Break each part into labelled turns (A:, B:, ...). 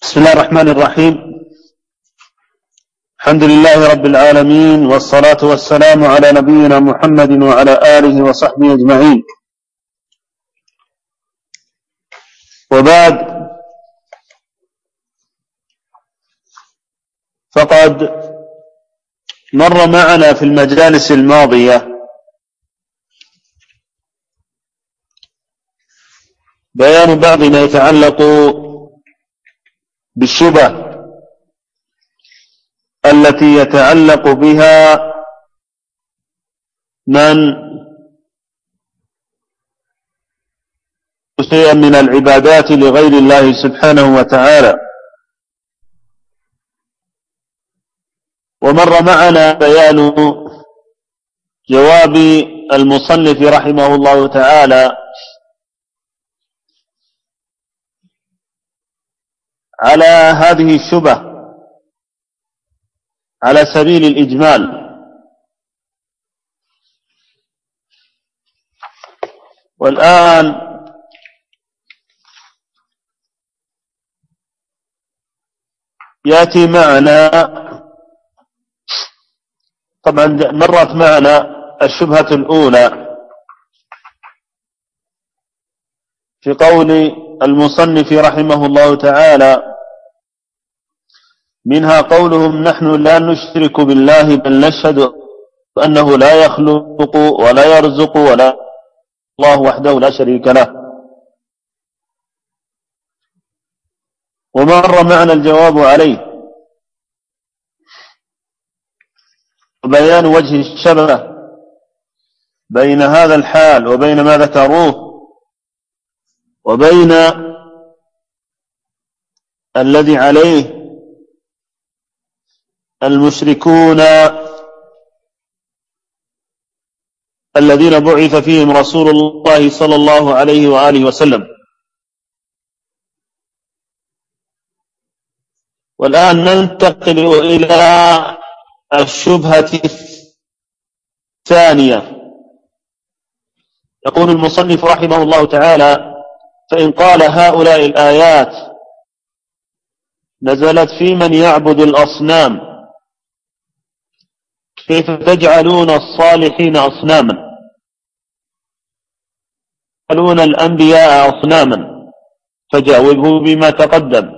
A: بسم الله الرحمن الرحيم. الحمد لله رب العالمين، والصلاة والسلام على نبينا محمد وعلى آله وصحبه أجمعين، وبعد، فقد مر معنا في المجالس الماضية بيان بعض ما يتعلق بالشبه التي يتعلق بها من شيئا من العبادات لغير الله سبحانه وتعالى. ومر معنا بيان جواب المصنف رحمه الله تعالى على هذه الشبه على سبيل الإجمال. والآن يأتي معنا، طبعا مرت معنا الشبهة الأولى في قول المصنف رحمه الله تعالى، منها قولهم: نحن لا نشرك بالله بل نشهد أنه لا يخلق ولا يرزق ولا الله وحده لا شريك له. ومر معنا الجواب عليه وبيان وجه الشبه بين هذا الحال وبين ما ذكروه وبين الذي عليه المشركون الذين بعث فيهم رسول الله صلى الله عليه وآله وسلم. والآن ننتقل إلى الشبهة الثانية. يقول المصنف رحمه الله تعالى: فإن قال هؤلاء الآيات نزلت في من يعبد الأصنام، كيف تجعلون الصالحين أصناما، تجعلون الأنبياء أصناما؟ فجاوبه بما تقدم،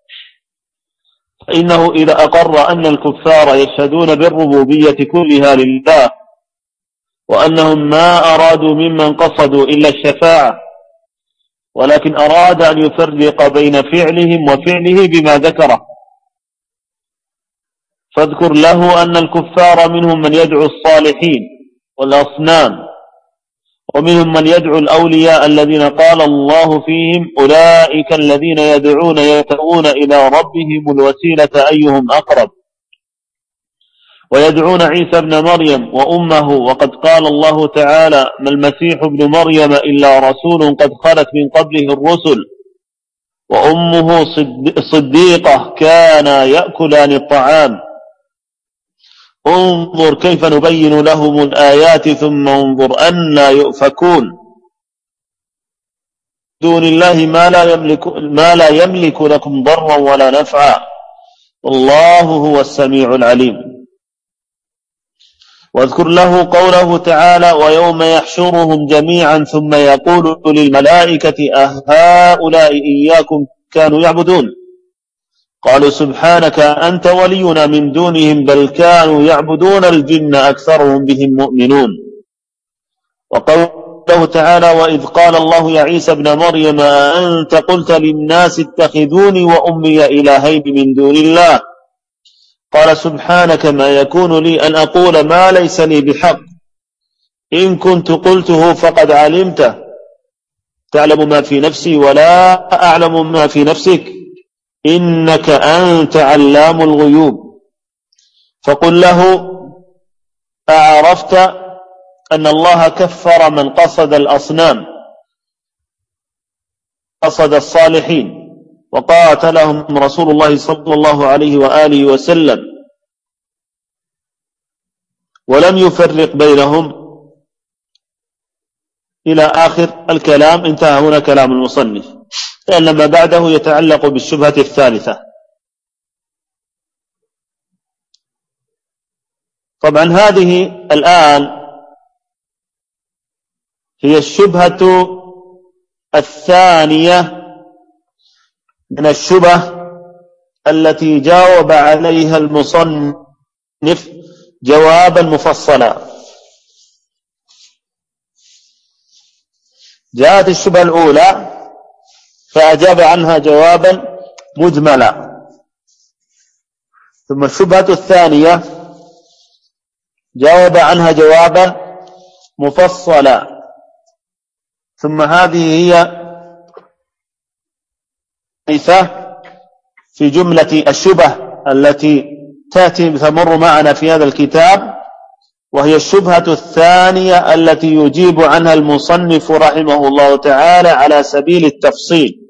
A: فإنه إذا أقر أن الكفار يشهدون بالربوبية كلها لله، وأنهم ما أرادوا ممن قصدوا إلا الشفاعة، ولكن أراد أن يفرق بين فعلهم وفعله بما ذكره، فاذكر له أن الكفار منهم من يدعو الصالحين والأصنام، ومنهم من يدعو الأولياء الذين قال الله فيهم: أولئك الذين يدعون يبتغون إلى ربهم الوسيلة أيهم أقرب، ويدعون عيسى ابن مريم وأمه، وقد قال الله تعالى: ما المسيح ابن مريم إلا رسول قد خلت من قبله الرسل وأمه صديقة كانا يأكلان الطعام، انظر كيف نبين لهم الآيات ثم انظر أنى يؤفكون، دون الله ما لا يملك لكم ضرا ولا نفعا، والله هو السميع العليم. واذكر له قوله تعالى: ويوم يحشرهم جميعا ثم يقول للملائكة أهؤلاء إياكم كانوا يعبدون، قالوا سبحانك أنت ولينا من دونهم بل كانوا يعبدون الجن أكثرهم بهم مؤمنون. وقوله تعالى: وإذ قال الله يا عيسى ابن مريم أنت قلت للناس اتخذوني وأمي إلهين من دون الله، قال سبحانك ما يكون لي أن أقول ما ليس لي بحق، إن كنت قلته فقد علمته، تعلم ما في نفسي ولا أعلم ما في نفسك، إنك أنت علام الغيوب. فقل له: أعرفت أن الله كفر من قصد الأصنام، قصد الصالحين، وقاتلهم رسول الله صلى الله عليه وآله وسلم ولم يفرق بينهم، إلى آخر الكلام. انتهى هنا كلام المصنف. لأن ما بعده يتعلق بالشبهة الثالثة. طبعا هذه الآن هي الشبهة الثانية من الشبه التي جاوب عليها المصنف جوابا مفصلا. جاءت الشبهة الأولى فأجاب عنها جوابا مجملا، ثم الشبهة الثانية جاوب عنها جوابا مفصلا، ثم هذه هي في جملة الشبه التي تأتي تمر معنا في هذا الكتاب، وهي الشبهة الثانية التي يجيب عنها المصنف رحمه الله تعالى على سبيل التفصيل.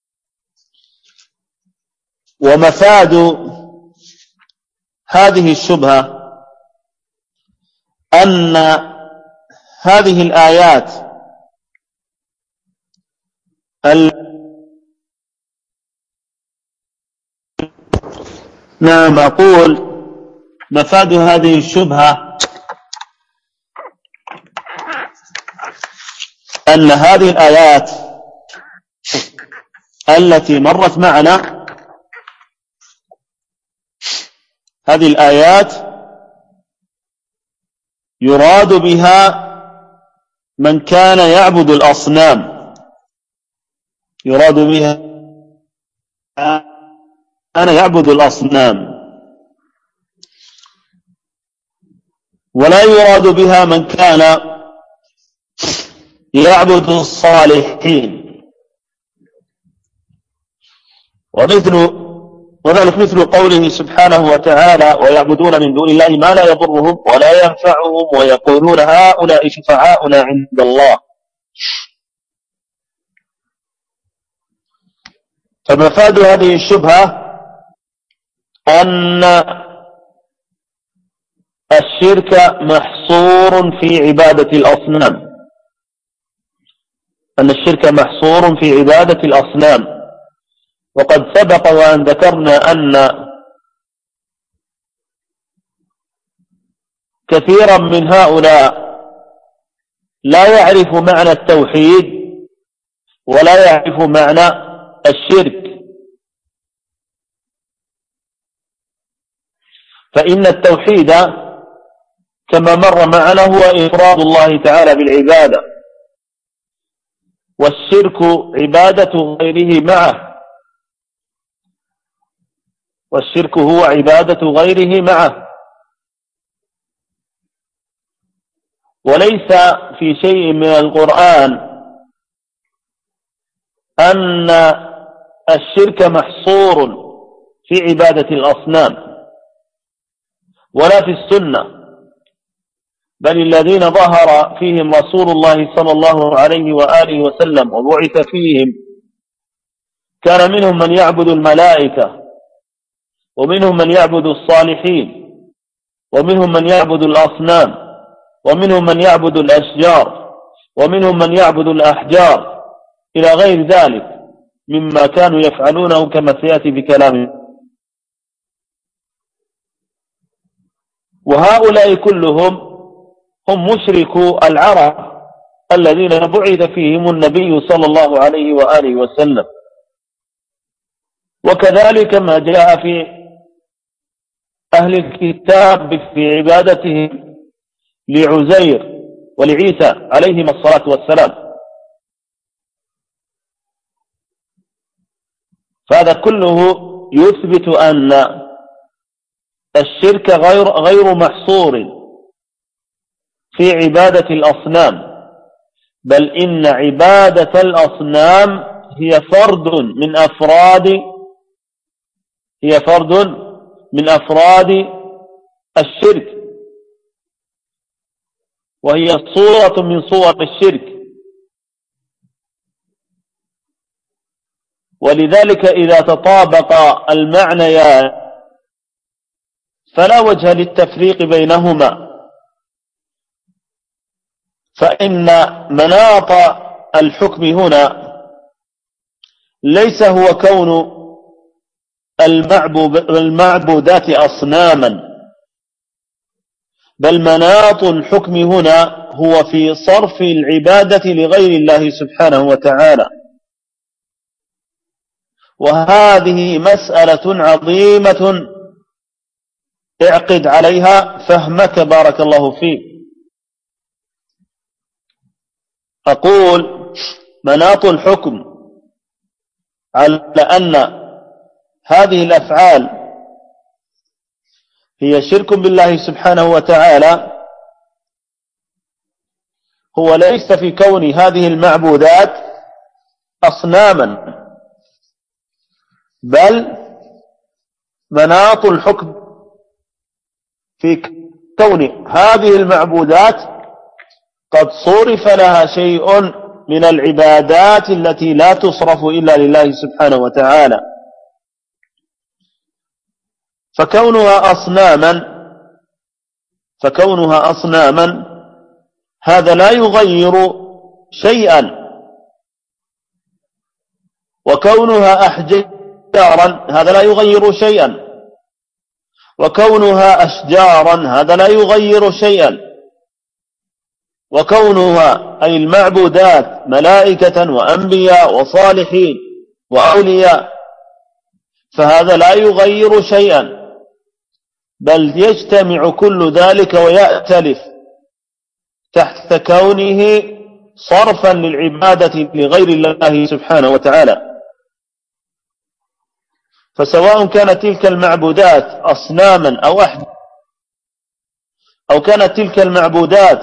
A: ومفاد هذه الشبهة أن هذه الآيات نعم أقول مفاد هذه الشبهة أن هذه الآيات التي مرت معنا، هذه الآيات يراد بها من كان يعبد الأصنام، يراد بها أنا يعبد الأصنام، ولا يراد بها من كان يعبد الصالحين. وذلك مثل قوله سبحانه وتعالى: ويعبدون من دون الله ما لا يضرهم ولا ينفعهم ويقولون هؤلاء شفعاؤنا عند الله. فمفاد هذه الشبهة أن الشرك محصور في عبادة الأصنام، أن الشرك محصور في عبادة الأصنام. وقد سبق وأن ذكرنا أن كثيرا من هؤلاء لا يعرف معنى التوحيد ولا يعرف معنى الشرك، فإن التوحيد كما مر معنا هو إفراد الله تعالى بالعبادة، والشرك عبادة غيره معه، والشرك هو عبادة غيره معه. وليس في شيء من القرآن أن الشرك محصور في عبادة الأصنام ولا في السنة، بل الذين ظهر فيهم رسول الله صلى الله عليه وآله وسلم وبعث فيهم كان منهم من يعبد الملائكة، ومنهم من يعبد الصالحين، ومنهم من يعبد الأصنام، ومنهم من يعبد الأشجار، ومنهم من يعبد الأحجار، إلى غير ذلك مما كانوا يفعلونه كما سيأتي بكلامه. وهؤلاء كلهم هم مشركو العرب الذين بعث فيهم النبي صلى الله عليه وآله وسلم. وكذلك ما جاء في أهل الكتاب في عبادتهم لعزير ولعيسى عليهما الصلاة والسلام. فهذا كله يثبت أن الشرك غير محصور في عبادة الأصنام، بل إن عبادة الأصنام هي فرد من أفراد الشرك، وهي صورة من صور الشرك. ولذلك إذا تطابق المعنيان فلا وجه للتفريق بينهما، فإن مناط الحكم هنا ليس هو كون المعبودات أصناما، بل مناط الحكم هنا هو في صرف العبادة لغير الله سبحانه وتعالى. وهذه مسألة عظيمة اعقد عليها فهمك بارك الله فيك. أقول مناط الحكم على أن هذه الأفعال هي شرك بالله سبحانه وتعالى هو ليس في كون هذه المعبودات أصناما، بل مناط الحكم في كون هذه المعبودات قد صرف لها شيء من العبادات التي لا تصرف إلا لله سبحانه وتعالى. فكونها أصناما هذا لا يغير شيئا، وكونها أحجارا هذا لا يغير شيئا، وكونها أشجارا هذا لا يغير شيئا، وكونها أي المعبودات ملائكة وأنبياء وصالحين وأولياء فهذا لا يغير شيئا، بل يجتمع كل ذلك ويأتلف تحت كونه صرفا للعبادة لغير الله سبحانه وتعالى. فسواء كانت تلك المعبودات أصناما أو أحد، أو كانت تلك المعبودات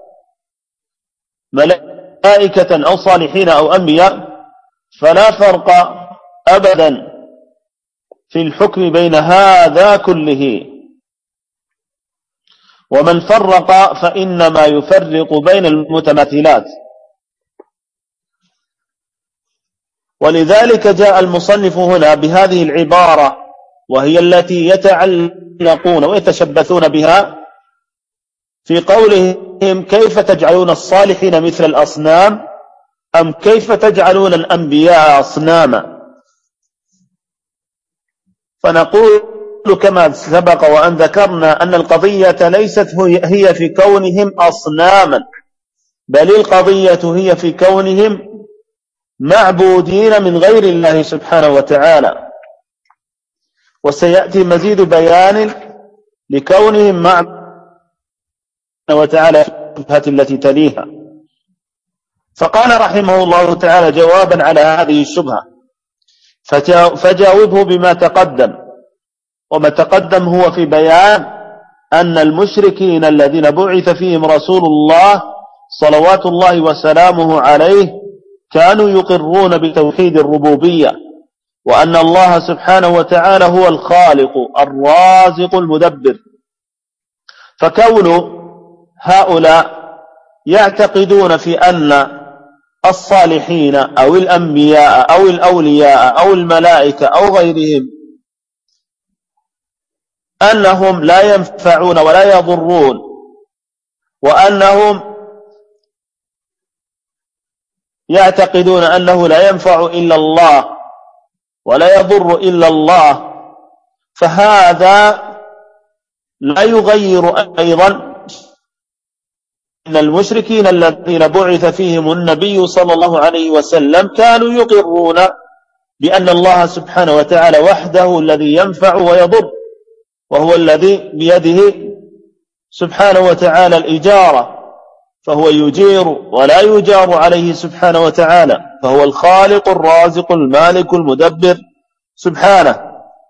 A: ملائكة أو صالحين أو أنبياء، فلا فرق أبدا في الحكم بين هذا كله. ومن فرق فإنما يفرق بين المتماثلات. ولذلك جاء المصنف هنا بهذه العبارة، وهي التي يتعلقون ويتشبثون بها في قولهم كيف تجعلون الصالحين مثل الأصنام أم كيف تجعلون الأنبياء أصناما. فنقول كما سبق وأن ذكرنا أن القضية ليست هي في كونهم أصناما، بل القضية هي في كونهم معبودين من غير الله سبحانه وتعالى. وسيأتي مزيد بيان لكونهم معبودين وتعالى في التي تليها. فقال رحمه الله تعالى جوابا على هذه الشبهة: فجاوبه بما تقدم. وما تقدم هو في بيان أن المشركين الذين بعث فيهم رسول الله صلوات الله وسلامه عليه كانوا يقرون بتوحيد الربوبية، وأن الله سبحانه وتعالى هو الخالق الرازق المدبر. فكون هؤلاء يعتقدون في أن الصالحين أو الأنبياء أو الأولياء أو الملائكة أو غيرهم أنهم لا ينفعون ولا يضرون، وأنهم يعتقدون أنه لا ينفع إلا الله ولا يضر إلا الله، فهذا لا يغير أيضا إن المشركين الذين بعث فيهم النبي صلى الله عليه وسلم كانوا يقرون بأن الله سبحانه وتعالى وحده الذي ينفع ويضر، وهو الذي بيده سبحانه وتعالى الإجارة، فهو يجير ولا يجار عليه سبحانه وتعالى، فهو الخالق الرازق المالك المدبر سبحانه.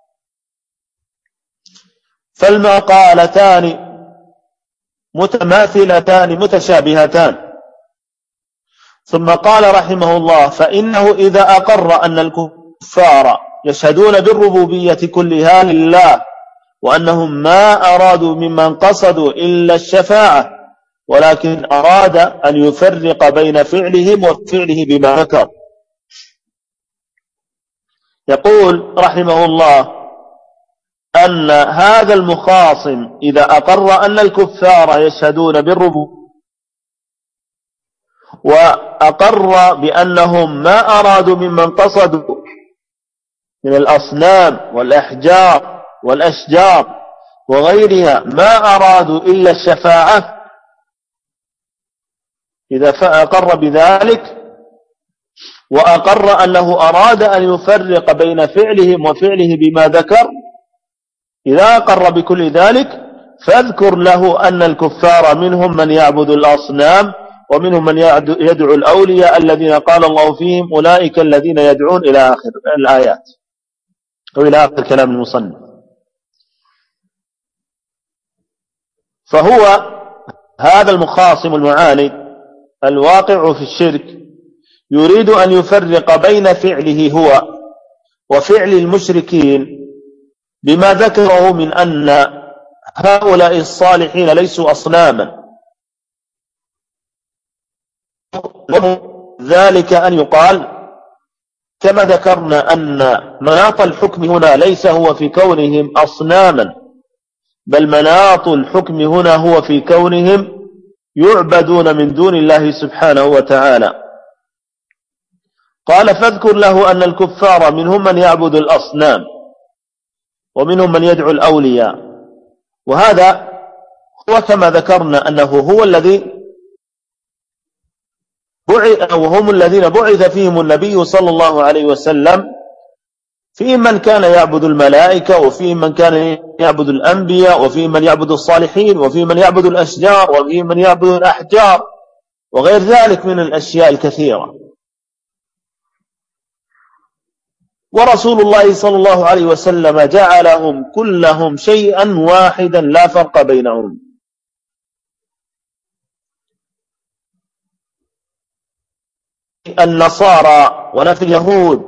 A: فالمقالتان متماثلتان متشابهتان. ثم قال رحمه الله: فإنه إذا أقر أن الكفار يشهدون بالربوبية كلها لله، وأنهم ما أرادوا ممن قصدوا إلا الشفاعة، ولكن أراد أن يفرق بين فعلهم وفعله بما ذكر. يقول رحمه الله أن هذا المخاصم إذا أقر أن الكفار يشهدون بالربوبية وأقر بأنهم ما أرادوا ممن قصدوا من الأصنام والأحجار والأشجار وغيرها ما أرادوا إلا الشفاعة، إذا أقر بذلك وأقر أنه أراد أن يفرق بين فعلهم وفعله بما ذكر، إذا أقر بكل ذلك فاذكر له أن الكفار منهم من يعبد الأصنام ومنهم من يدعو الأولياء الذين قال الله فيهم أولئك الذين يدعون إلى آخر الآيات أو إلى آخر كلام المصنف. فهو هذا المخاصم المعاند الواقع في الشرك يريد أن يفرق بين فعله هو وفعل المشركين بما ذكره من أن هؤلاء الصالحين ليسوا أصناما، ذلك أن يقال كما ذكرنا أن مناط الحكم هنا ليس هو في كونهم أصناما، بل مناط الحكم هنا هو في كونهم يعبدون من دون الله سبحانه وتعالى. قال فاذكر له أن الكفار منهم من يعبد الأصنام ومنهم من يدعو الأولياء، وهذا هو كما ذكرنا أنه هو الذي وهم الذين بعث فيهم النبي صلى الله عليه وسلم، فيهم من كان يعبد الملائكة وفيهم من كان يعبد الأنبياء وفيهم من يعبد الصالحين وفيهم من يعبد الأشجار وفيهم من يعبد الأحجار وغير ذلك من الأشياء الكثيرة. ورسول الله صلى الله عليه وسلم جعلهم كلهم شيئا واحدا لا فرق بينهم. النصارى ونفي اليهود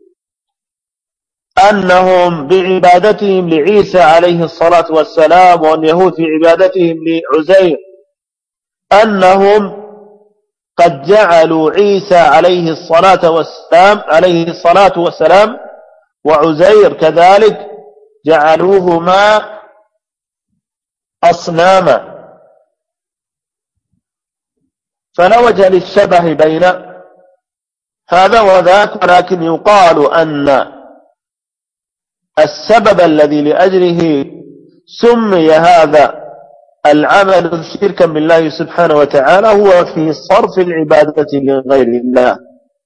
A: أنهم بعبادتهم لعيسى عليه الصلاة والسلام واليهود في عبادتهم لعزير أنهم قد جعلوا عيسى عليه الصلاة والسلام وعزير كذلك جعلوهما أصناما، فلا وجه للشبه بين هذا وذاك، ولكن يقال أن السبب الذي لأجله سمي هذا العمل شركا بالله سبحانه وتعالى هو في صرف العبادة لغير الله.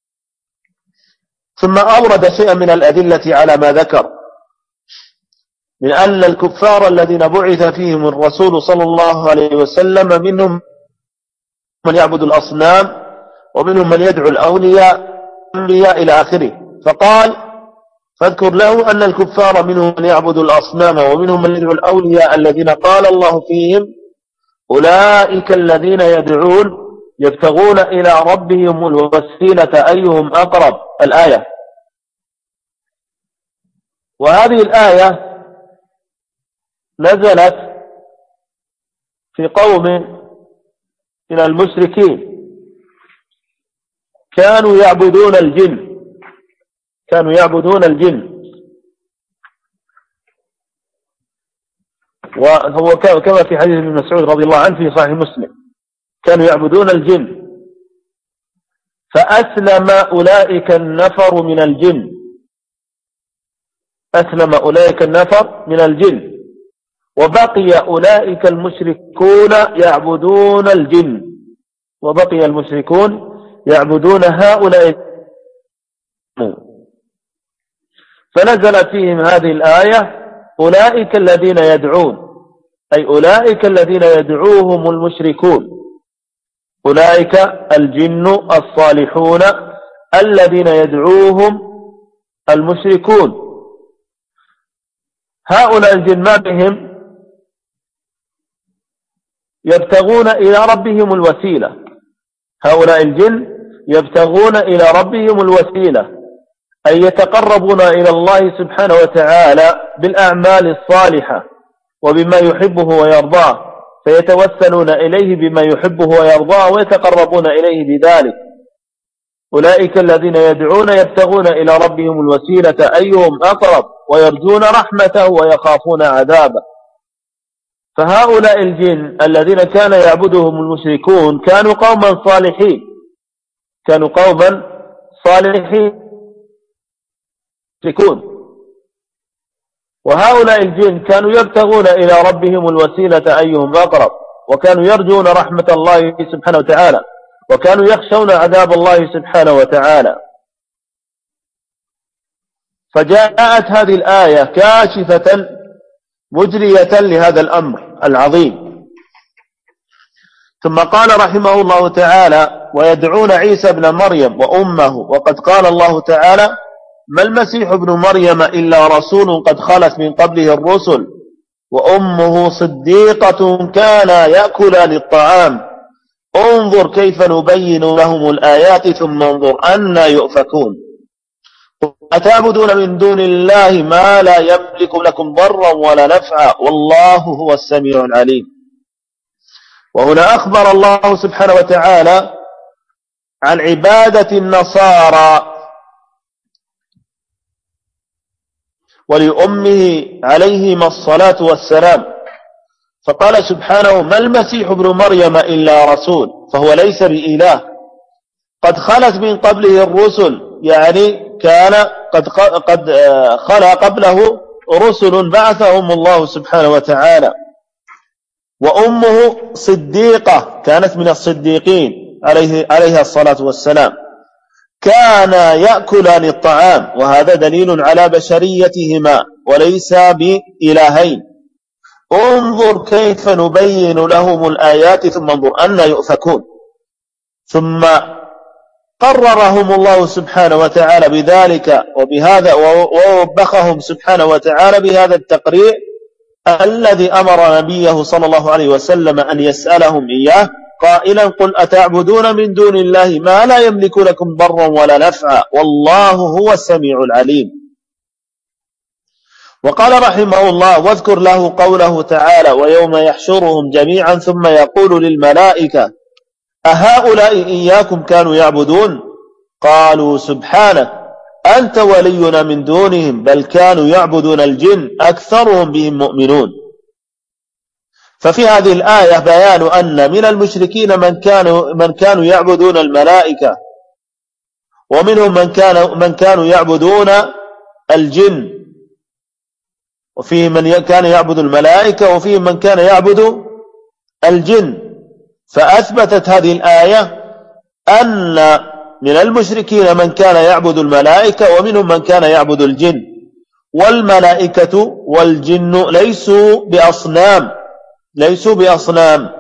A: ثم أورد شيئا من الأدلة على ما ذكر من أن الكفار الذين بعث فيهم الرسول صلى الله عليه وسلم منهم من يعبد الأصنام ومنهم من يدعو الأولياء إلى آخره. فقال فاذكر له أن الكفار منهم من يعبد الأصنام ومنهم من يدعو الأولياء الذين قال الله فيهم أولئك الذين يدعون يبتغون إلى ربهم الوسيلة أيهم أقرب، الآية. وهذه الآية نزلت في قوم من المشركين كانوا يعبدون الجن، وهو كما في حديث ابن مسعود رضي الله عنه في صحيح مسلم، كانوا يعبدون الجن فأسلم أولئك النفر من الجن وبقي أولئك المشركون يعبدون هؤلاء. فنزلت فيهم هذه الآية أولئك الذين يدعون، أي أولئك الذين يدعوهم المشركون، أولئك الجن الصالحون الذين يدعوهم المشركون. هؤلاء الجن ما بهم؟ يبتغون إلى ربهم الوسيلة، هؤلاء الجن يبتغون إلى ربهم الوسيلة، أي يتقربون إلى الله سبحانه وتعالى بالأعمال الصالحة وبما يحبه ويرضاه، فيتوسلون إليه بما يحبه ويرضاه ويتقربون إليه بذلك. أولئك الذين يدعون يبتغون إلى ربهم الوسيلة أيهم أقرب ويرجون رحمته ويخافون عذابه. فهؤلاء الجن الذين كان يعبدهم المشركون كانوا قوما صالحين وهؤلاء الجن كانوا يبتغون إلى ربهم الوسيلة أيهم أقرب، وكانوا يرجون رحمة الله سبحانه وتعالى، وكانوا يخشون عذاب الله سبحانه وتعالى. فجاءت هذه الآية كاشفة مجرية لهذا الأمر العظيم. ثم قال رحمه الله تعالى: ويدعون عيسى ابن مريم وأمه، وقد قال الله تعالى: ما المسيح ابن مريم إلا رسول قد خلت من قبله الرسل وأمه صديقة كانا يأكلان الطعام انظر كيف نبين لهم الآيات ثم انظر أنى يؤفكون. أتعبدون من دون الله ما لا يملك لكم ضرا ولا نفعا والله هو السميع العليم. وهنا أخبر الله سبحانه وتعالى عن عبادة النصارى ولأمه عليهما الصلاة والسلام، فقال سبحانه: ما المسيح ابن مريم إلا رسول، فهو ليس بإله، قد خلت من قبله الرسل، يعني كان قد خلا قبله رسل بعثهم الله سبحانه وتعالى. وأمه صديقة، كانت من الصديقين عليها الصلاة والسلام، كانا يأكلان الطعام، وهذا دليل على بشريتهما وليس بإلهين. انظر كيف نبين لهم الآيات ثم انظر أنى يؤفكون. ثم قررهم الله سبحانه وتعالى بذلك وبهذا، ووبخهم سبحانه وتعالى بهذا التقرير الذي أمر نبيه صلى الله عليه وسلم أن يسألهم إياه قائلا: قل أتعبدون من دون الله ما لا يملك لكم ضرا ولا نفعا والله هو السميع العليم. وقال رحمه الله: واذكر له قوله تعالى: ويوم يحشرهم جميعا ثم يقول للملائكة أهؤلاء إياكم كانوا يعبدون قالوا سبحانك أنت ولينا من دونهم بل كانوا يعبدون الجن أكثرهم بهم مؤمنون. ففي هذه الآية بيان أن من المشركين من كانوا يعبدون الملائكة، ومنهم من كانوا يعبدون الجن، وفيه من كان يعبد الملائكة وفيه من كان يعبد الجن. فأثبتت هذه الآية أن من المشركين من كان يعبد الملائكة ومنهم من كان يعبد الجن، والملائكة والجن ليسوا بأصنام،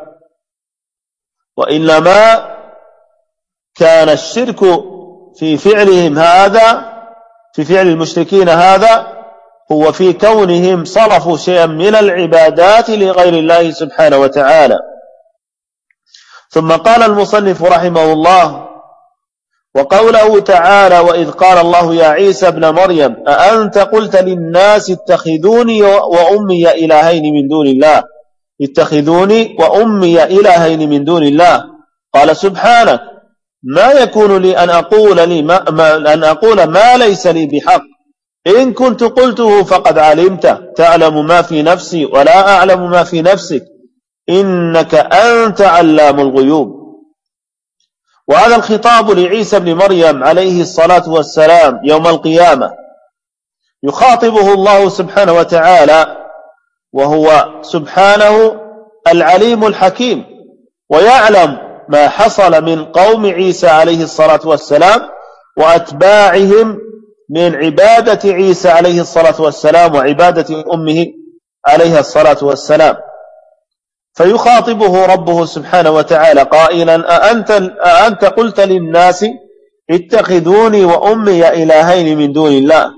A: وإنما كان الشرك في فعلهم هذا، في فعل المشركين هذا، هو في كونهم صرفوا شيئا من العبادات لغير الله سبحانه وتعالى. ثم قال المصنف رحمه الله: وقوله تعالى: وإذ قال الله يا عيسى ابن مريم أأنت قلت للناس اتخذوني وأمي إلهين من دون الله، اتخذوني وأمي إلهين من دون الله. قال سبحانك ما يكون لي أن أقول ما ليس لي بحق، إن كنت قلته فقد علمته، تعلم ما في نفسي ولا أعلم ما في نفسك، إنك أنت علام الغيوب. وهذا الخطاب لعيسى بن مريم عليه الصلاة والسلام يوم القيامة، يخاطبه الله سبحانه وتعالى وهو سبحانه العليم الحكيم، ويعلم ما حصل من قوم عيسى عليه الصلاة والسلام وأتباعهم من عبادة عيسى عليه الصلاة والسلام وعبادة أمه عليها الصلاة والسلام. فيخاطبه ربه سبحانه وتعالى قائلا: أأنت قلت للناس اتخذوني وأمي إلهين من دون الله.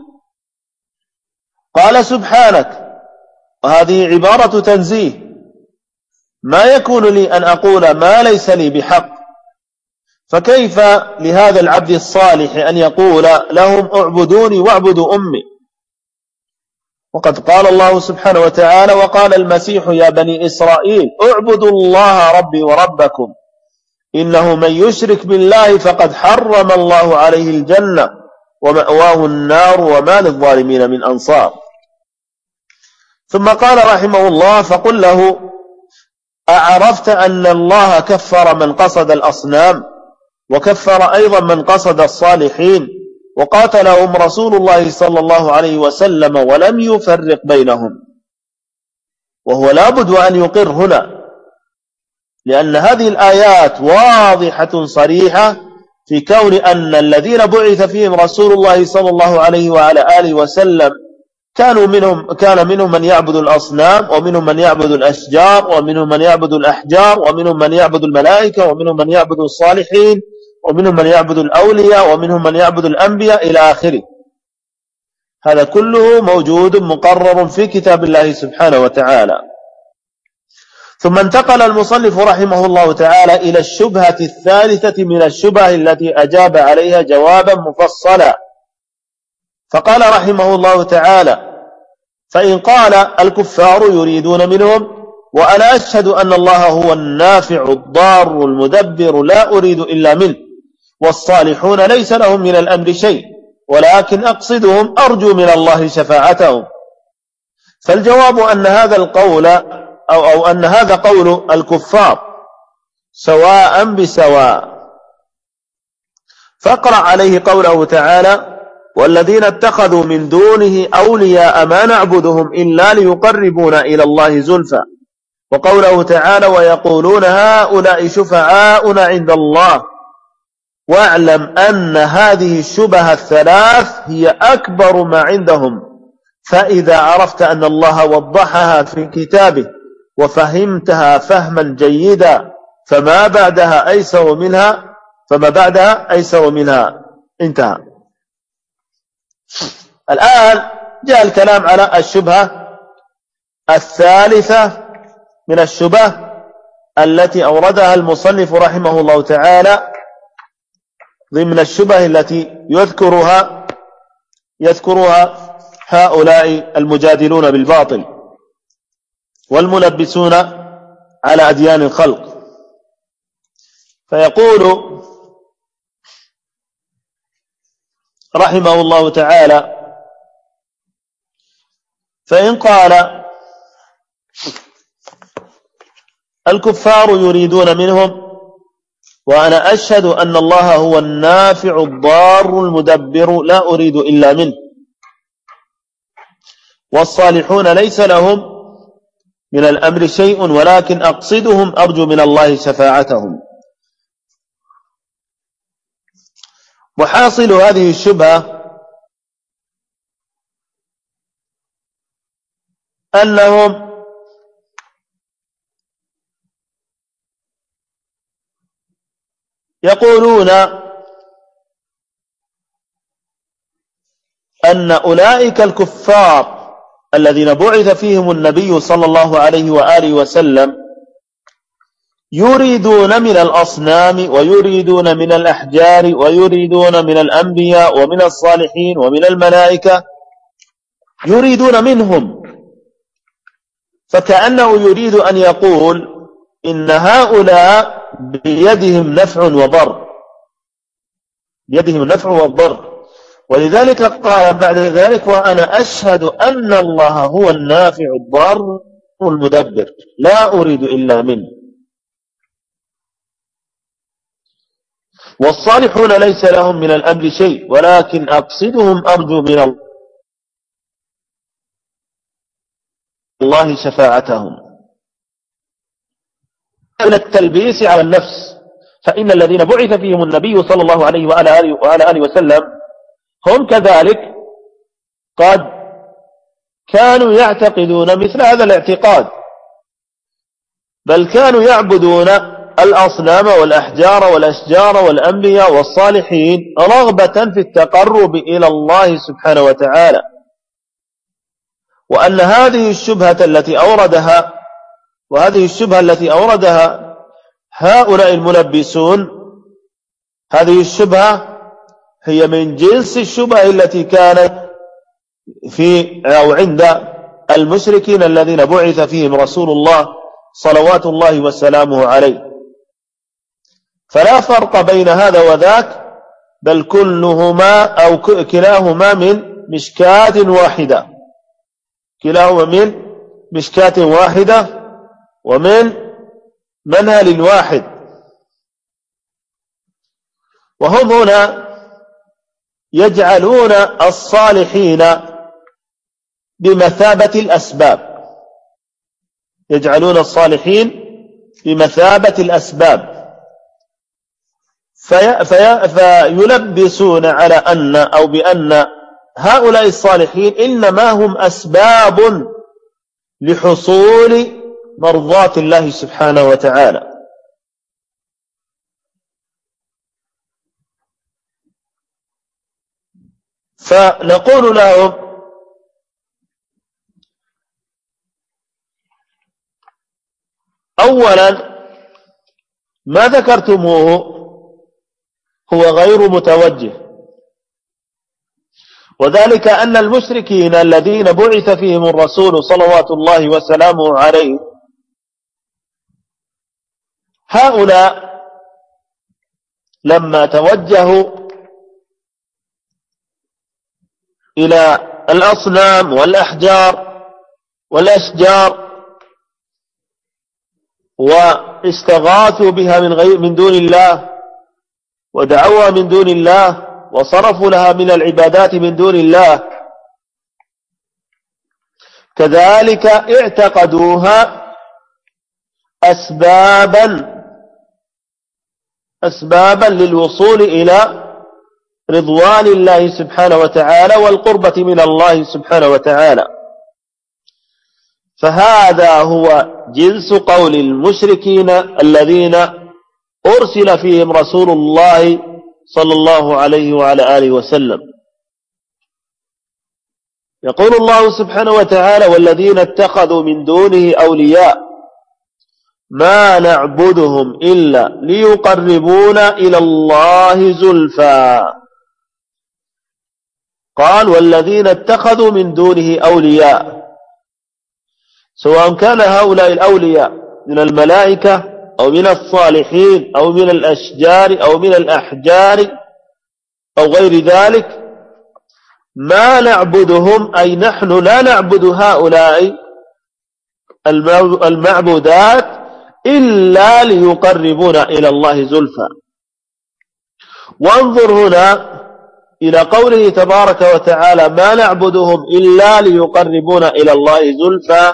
A: قال سبحانك، وهذه عبارة تنزيه، ما يكون لي أن أقول ما ليس لي بحق، فكيف لهذا العبد الصالح أن يقول لهم اعبدوني واعبدوا أمي؟ وقد قال الله سبحانه وتعالى: وقال المسيح يا بني إسرائيل اعبدوا الله ربي وربكم إنه من يشرك بالله فقد حرم الله عليه الجنة ومأواه النار وما للظالمين من أنصار. ثم قال رحمه الله: فقل له أعرفت أن الله كفر من قصد الأصنام وكفر أيضا من قصد الصالحين، وقاتلهم رسول الله صلى الله عليه وسلم ولم يفرق بينهم، وهو لابد أن يقر هنا، لأن هذه الآيات واضحة صريحة في كون أن الذين بعث فيهم رسول الله صلى الله عليه وعلى آله وسلم كان منهم من يعبد الأصنام، ومنهم من يعبد الأشجار، ومنهم من يعبد الأحجار، ومنهم من يعبد الملائكة، ومنهم من يعبد الصالحين، ومنهم من يعبد الأولياء، ومنهم من يعبد الأنبياء إلى آخره. هذا كله موجود مقرر في كتاب الله سبحانه وتعالى. ثم انتقل المصنف رحمه الله تعالى إلى الشبهة الثالثة من الشبه التي أجاب عليها جوابا مفصلا، فقال رحمه الله تعالى: فإن قال الكفار يريدون منهم وأنا أشهد أن الله هو النافع الضار المدبر لا أريد إلا منه، والصالحون ليس لهم من الأمر شيء ولكن أقصدهم أرجو من الله شفاعتهم، فالجواب أن هذا القول أو أن هذا قول الكفار سواء بسواء. فاقرأ عليه قوله تعالى: والذين اتخذوا من دونه أولياء ما نعبدهم إلا ليقربونا إلى الله زلفى، وقوله تعالى: ويقولون هؤلاء شفعاؤنا عند الله، واعلم أن هذه الشبه الثلاث هي أكبر ما عندهم، فإذا عرفت أن الله وضحها في كتابه وفهمتها فهما جيدا فما بعدها أيسر منها انتهى. الآن جاء الكلام على الشبهة الثالثة من الشبه التي أوردها المصنف رحمه الله تعالى ضمن الشبه التي يذكرها هؤلاء المجادلون بالباطل والملبسون على أديان الخلق. فيقول رحمه الله تعالى: فإن قال الكفار يريدون منهم وأنا أشهد أن الله هو النافع الضار المدبر لا أريد إلا منه، والصالحون ليس لهم من الأمر شيء ولكن أقصدهم أرجو من الله شفاعتهم. وحاصل هذه الشبهة أنهم يقولون أن أولئك الكفار الذين بعث فيهم النبي صلى الله عليه وآله وسلم يريدون من الأصنام ويريدون من الأحجار ويريدون من الأنبياء ومن الصالحين ومن الملائكة، يريدون منهم، فكأنه يريد أن يقول إن هؤلاء بيدهم نفع وضر، ولذلك قال بعد ذلك: وأنا أشهد أن الله هو النافع الضار المدبر لا أريد إلا منه، والصالحون ليس لهم من الأمر شيء ولكن أقصدهم أرجو من الله شفاعتهم. من التلبيس على النفس، فإن الذين بعث فيهم النبي صلى الله عليه وعلى آله وسلم هم كذلك قد كانوا يعتقدون مثل هذا الاعتقاد، بل كانوا يعبدون الأصنام والأحجار والأشجار والأنبياء والصالحين رغبة في التقرب إلى الله سبحانه وتعالى. وأن هذه الشبهة التي أوردها هؤلاء الملبسون، هذه الشبهة هي من جنس الشبهة التي كانت في أو عند المشركين الذين بعث فيهم رسول الله صلوات الله وسلامه عليه. فلا فرق بين هذا وذاك، بل كلهما أو كلاهما من مشكاة واحدة ومن منهل واحد. وهم هنا يجعلون الصالحين بمثابة الأسباب، يجعلون الصالحين بمثابة الأسباب، فيلبسون على أن أو بأن هؤلاء الصالحين إنما هم أسباب لحصول مرضاة الله سبحانه وتعالى. فنقول لهم: أولا ما ذكرتموه هو غير متوجه، وذلك أن المشركين الذين بعث فيهم الرسول صلوات الله وسلامه عليه، هؤلاء لما توجهوا إلى الأصنام والأحجار والأشجار واستغاثوا بها من دون الله ودعوها من دون الله وصرفوا لها من العبادات من دون الله، كذلك اعتقدوها أسبابا للوصول إلى رضوان الله سبحانه وتعالى والقربة من الله سبحانه وتعالى. فهذا هو جنس قول المشركين الذين أرسل فيهم رسول الله صلى الله عليه وعلى آله وسلم. يقول الله سبحانه وتعالى: والذين اتخذوا من دونه أولياء ما نعبدهم إلا ليقربونا إلى الله زلفى. قال: والذين اتخذوا من دونه أولياء، سواء كان هؤلاء الأولياء من الملائكة أو من الصالحين أو من الأشجار أو من الأحجار أو غير ذلك، ما نعبدهم أي نحن لا نعبد هؤلاء المعبودات إلا ليقربونا إلى الله زلفى. وانظر هنا إلى قوله تبارك وتعالى: ما نعبدهم إلا ليقربونا إلى الله زلفى،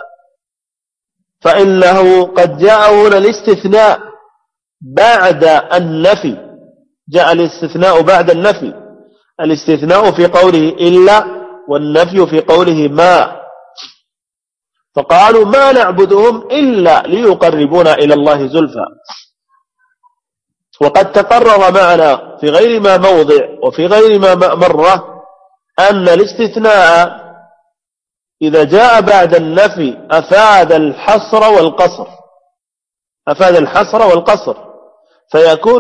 A: فإنه قد جاء هنا الاستثناء بعد النفي، جاء الاستثناء بعد النفي، الاستثناء في قوله إلا والنفي في قوله ما، فقالوا ما نعبدهم إلا ليقربونا إلى الله زلفى. وقد تقرر معنا في غير ما موضع وفي غير ما مرة أن الاستثناء إذا جاء بعد النفي أفاد الحصر والقصر، أفاد الحصر والقصر، فيكون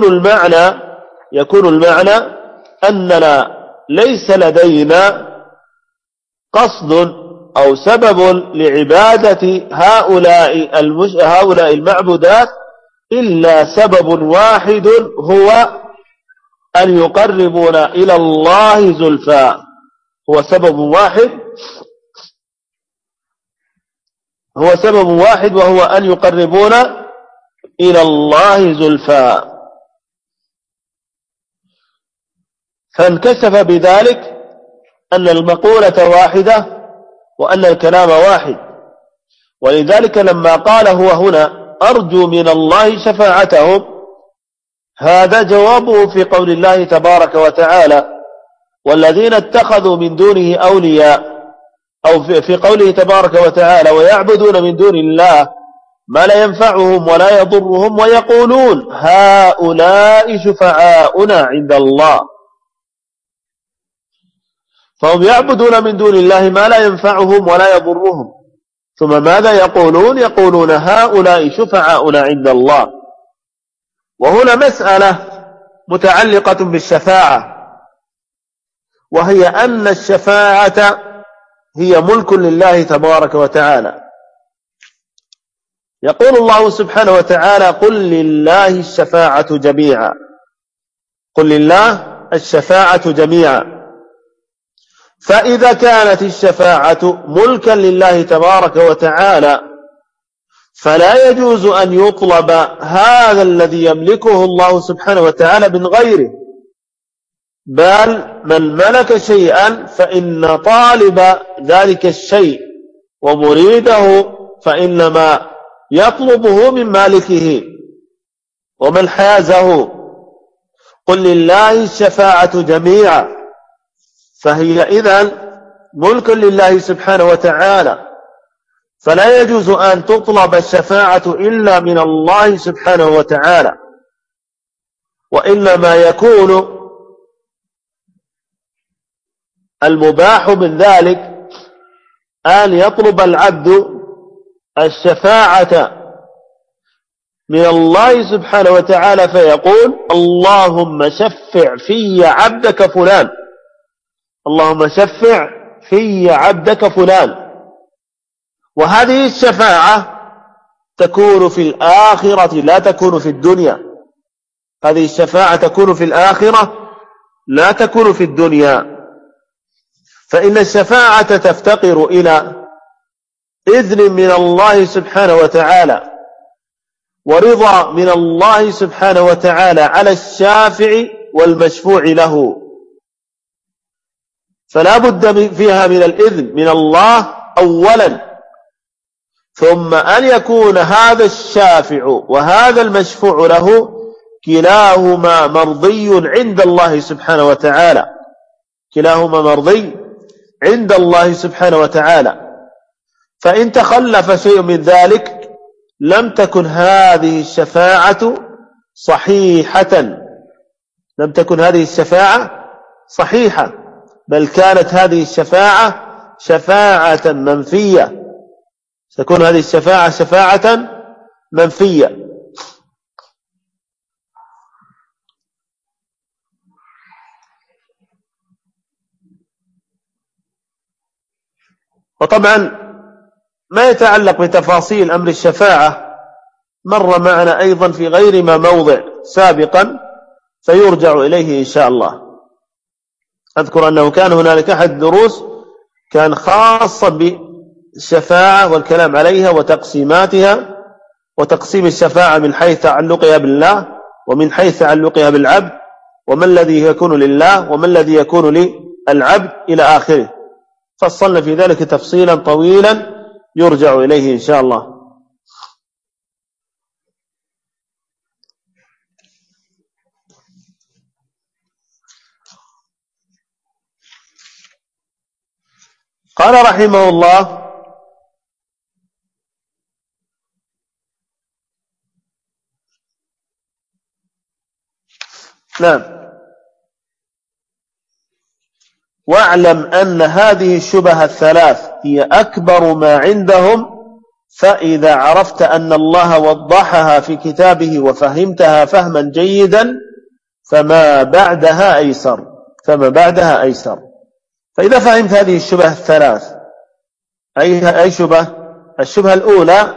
A: المعنى أننا ليس لدينا قصد أو سبب لعبادة هؤلاء المعبودات إلا سبب واحد، هو أن يقربونا إلى الله زلفى. هو سبب واحد وهو أن يقربونا إلى الله زلفى. فانكشف بذلك أن المقولة واحدة وأن الكلام واحد. ولذلك لما قال هو هنا: أرجو من الله شفاعتهم، هذا جوابه في قول الله تبارك وتعالى: والذين اتخذوا من دونه أولياء، أو في قوله تبارك وتعالى: ويعبدون من دون الله ما لا ينفعهم ولا يضرهم ويقولون هؤلاء شفعاؤنا عند الله. فهم يعبدون من دون الله ما لا ينفعهم ولا يضرهم، ثم ماذا يقولون؟ يقولون هؤلاء شفعاؤنا عند الله. وهنا مسألة متعلقة بالشفاعة، وهي أن الشفاعة هي ملك لله تبارك وتعالى. يقول الله سبحانه وتعالى: قل لله الشفاعة جميعا، قل لله الشفاعة جميعا. فإذا كانت الشفاعة ملكا لله تبارك وتعالى، فلا يجوز أن يطلب هذا الذي يملكه الله سبحانه وتعالى من غيره، بل من ملك شيئا فإن طالب ذلك الشيء ومريده فإنما يطلبه من مالكه ومن حازه. قل لله الشفاعة جميعا، فهي إذن ملك لله سبحانه وتعالى، فلا يجوز أن تطلب الشفاعة إلا من الله سبحانه وتعالى، وإنما يكون المباح من ذلك أن يطلب العبد الشفاعة من الله سبحانه وتعالى فيقول اللهم شفع في عبدك فلان، اللهم شفع في عبدك فلان. وهذه الشفاعة تكون في الآخرة لا تكون في الدنيا، هذه الشفاعة تكون في الآخرة لا تكون في الدنيا، فإن الشفاعة تفتقر إلى إذن من الله سبحانه وتعالى ورضا من الله سبحانه وتعالى على الشافع والمشفوع له، فلا بد فيها من الإذن من الله أولا، ثم أن يكون هذا الشافع وهذا المشفوع له كلاهما مرضي عند الله سبحانه وتعالى، كلاهما مرضي عند الله سبحانه وتعالى. فإن تخلف شيء من ذلك لم تكن هذه الشفاعة صحيحة، لم تكن هذه الشفاعة صحيحة، بل كانت هذه الشفاعة شفاعة منفية، تكون هذه الشفاعة شفاعة منفية. وطبعا ما يتعلق بتفاصيل أمر الشفاعة مر معنا أيضا في غير ما موضع سابقا فيرجع إليه إن شاء الله. أذكر أنه كان هنالك أحد دروس كان خاصا بالشفاعة والكلام عليها وتقسيماتها، وتقسيم الشفاعة من حيث تعلقها بالله ومن حيث تعلقها بالعبد، وما الذي يكون لله وما الذي يكون للعبد إلى آخره، فصلنا في ذلك تفصيلا طويلا يرجع إليه إن شاء الله. قال رحمه الله: نعم، واعلم أن هذه الشبه الثلاث هي أكبر ما عندهم، فإذا عرفت أن الله وضحها في كتابه وفهمتها فهما جيدا فما بعدها أيسر، فما بعدها أيسر. فإذا فهمت هذه الشبه الثلاث، أي شبه؟ الشبهة الأولى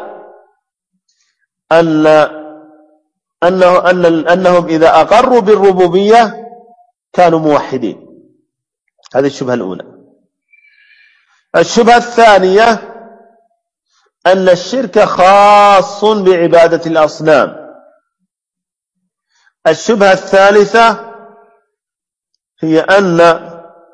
A: أنهم إذا أقروا بالربوبية كانوا موحدين، هذه الشبهة الأولى. الشبهة الثانية أن الشرك خاص بعبادة الأصنام. الشبهة الثالثة هي أن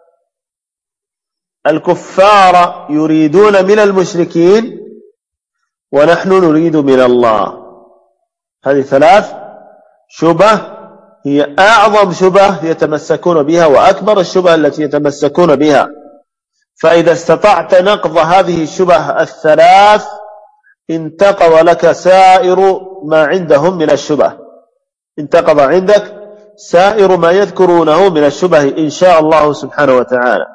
A: الكفار يريدون من المشركين ونحن نريد من الله. هذه ثلاث شبه هي أعظم شبه يتمسكون بها وأكبر الشبه التي يتمسكون بها. فإذا استطعت نقض هذه الشبه الثلاث انتقض لك سائر ما عندهم من الشبه، انتقض عندك سائر ما يذكرونه من الشبه إن شاء الله سبحانه وتعالى.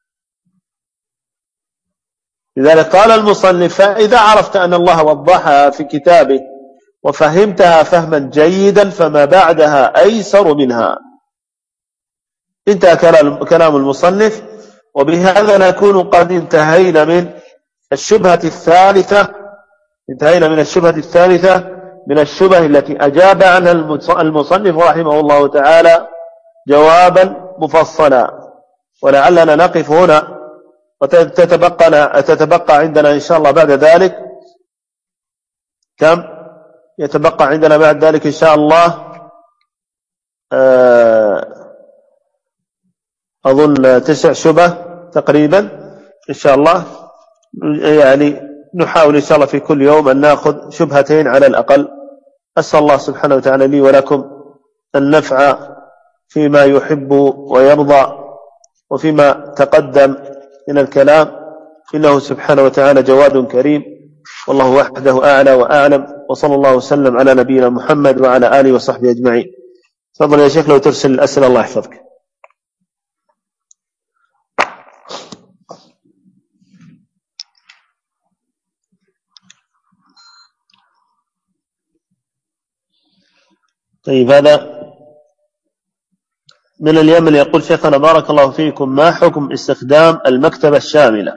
A: لذلك قال المصنف: فإذا عرفت أن الله وضحها في كتابه وفهمتها فهما جيدا فما بعدها أيسر منها. انتهى كلام المصنف، وبهذا نكون قد انتهينا من الشبهة الثالثة، انتهينا من الشبهة الثالثة من الشبه التي أجاب عنها المصنف رحمه الله تعالى جوابا مفصلا. ولعلنا نقف هنا، وتتبقى عندنا إن شاء الله بعد ذلك كم؟ يتبقى عندنا بعد ذلك إن شاء الله أظن 9 شبه تقريبا إن شاء الله. يعني نحاول إن شاء الله في كل يوم أن نأخذ شبهتين على الأقل. أسأل الله سبحانه وتعالى لي ولكم النفع فيما يحب ويرضى وفيما تقدم من الكلام، إنه سبحانه وتعالى جواد كريم، والله وحده أعلى وأعلم. وصلى الله وسلم على نبينا محمد وعلى آله وصحبه أجمعين. تفضل يا شيخ لو ترسل الأسئلة، الله يحفظك. طيب، هذا من اليمن يقول: شيخنا بارك الله فيكم، ما حكم استخدام المكتبة الشاملة؟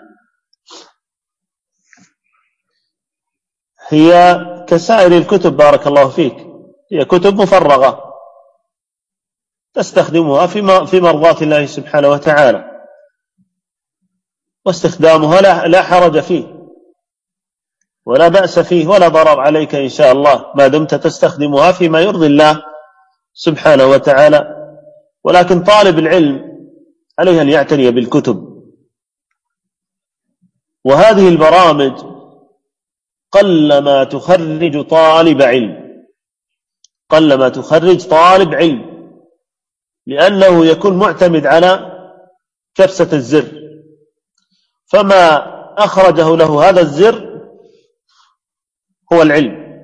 A: هي كسائر الكتب بارك الله فيك، هي كتب مفرغة تستخدمها في مرضاة الله سبحانه وتعالى، واستخدامها لا حرج فيه ولا بأس فيه ولا ضرر عليك إن شاء الله، ما دمت تستخدمها فيما يرضي الله سبحانه وتعالى. ولكن طالب العلم عليه أن يعتني بالكتب، وهذه البرامج قلما تخرج طالب علم، قلما تخرج طالب علم، لأنه يكون معتمد على كبسة الزر، فما أخرجه له هذا الزر هو العلم.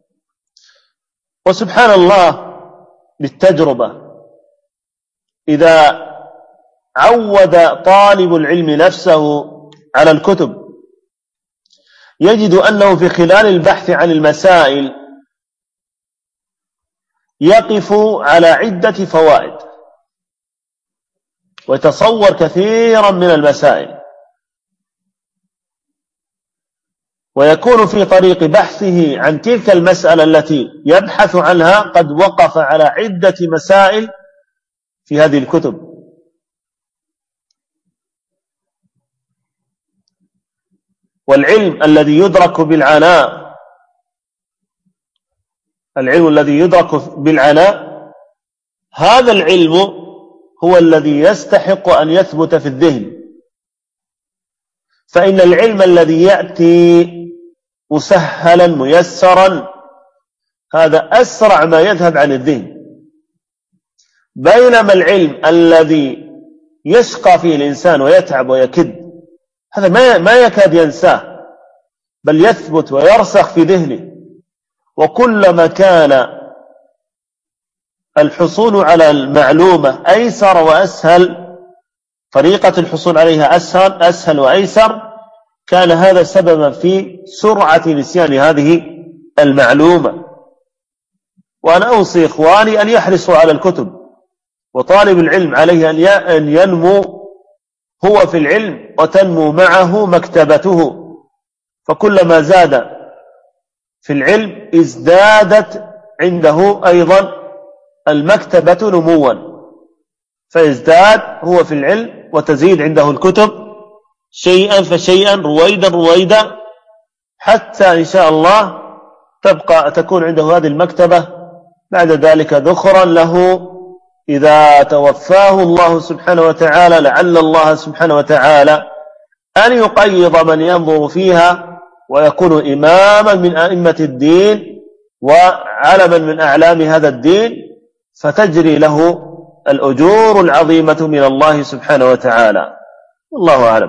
A: وسبحان الله بالتجربة، إذا عود طالب العلم نفسه على الكتب يجد أنه في خلال البحث عن المسائل يقف على عدة فوائد ويتصور كثيرا من المسائل، ويكون في طريق بحثه عن تلك المسألة التي يبحث عنها قد وقف على عدة مسائل في هذه الكتب. والعلم الذي يدرك بالعناء، العلم الذي يدرك بالعناء، هذا العلم هو الذي يستحق أن يثبت في الذهن. فإن العلم الذي يأتي مسهلا ميسرا هذا أسرع ما يذهب عن الذهن، بينما العلم الذي يشقى فيه الإنسان ويتعب ويكد هذا ما يكاد ينساه، بل يثبت ويرسخ في ذهنه. وكلما كان الحصول على المعلومة أيسر وأسهل، طريقة الحصول عليها أسهل وأيسر، كان هذا سببا في سرعة نسيان هذه المعلومة. وأنا أوصي إخواني أن يحرصوا على الكتب، وطالب العلم عليه أن ينمو هو في العلم وتنمو معه مكتبته، فكلما زاد في العلم ازدادت عنده أيضا المكتبة نموا، فيزداد هو في العلم وتزيد عنده الكتب شيئا فشيئا رويدا رويدا، حتى إن شاء الله تكون عنده هذه المكتبة بعد ذلك ذخرا له إذا توفاه الله سبحانه وتعالى، لعل الله سبحانه وتعالى أن يقيض من ينظر فيها ويكون إماما من أئمة الدين وعلما من أعلام هذا الدين، فتجري له الأجور العظيمة من الله سبحانه وتعالى. الله أعلم.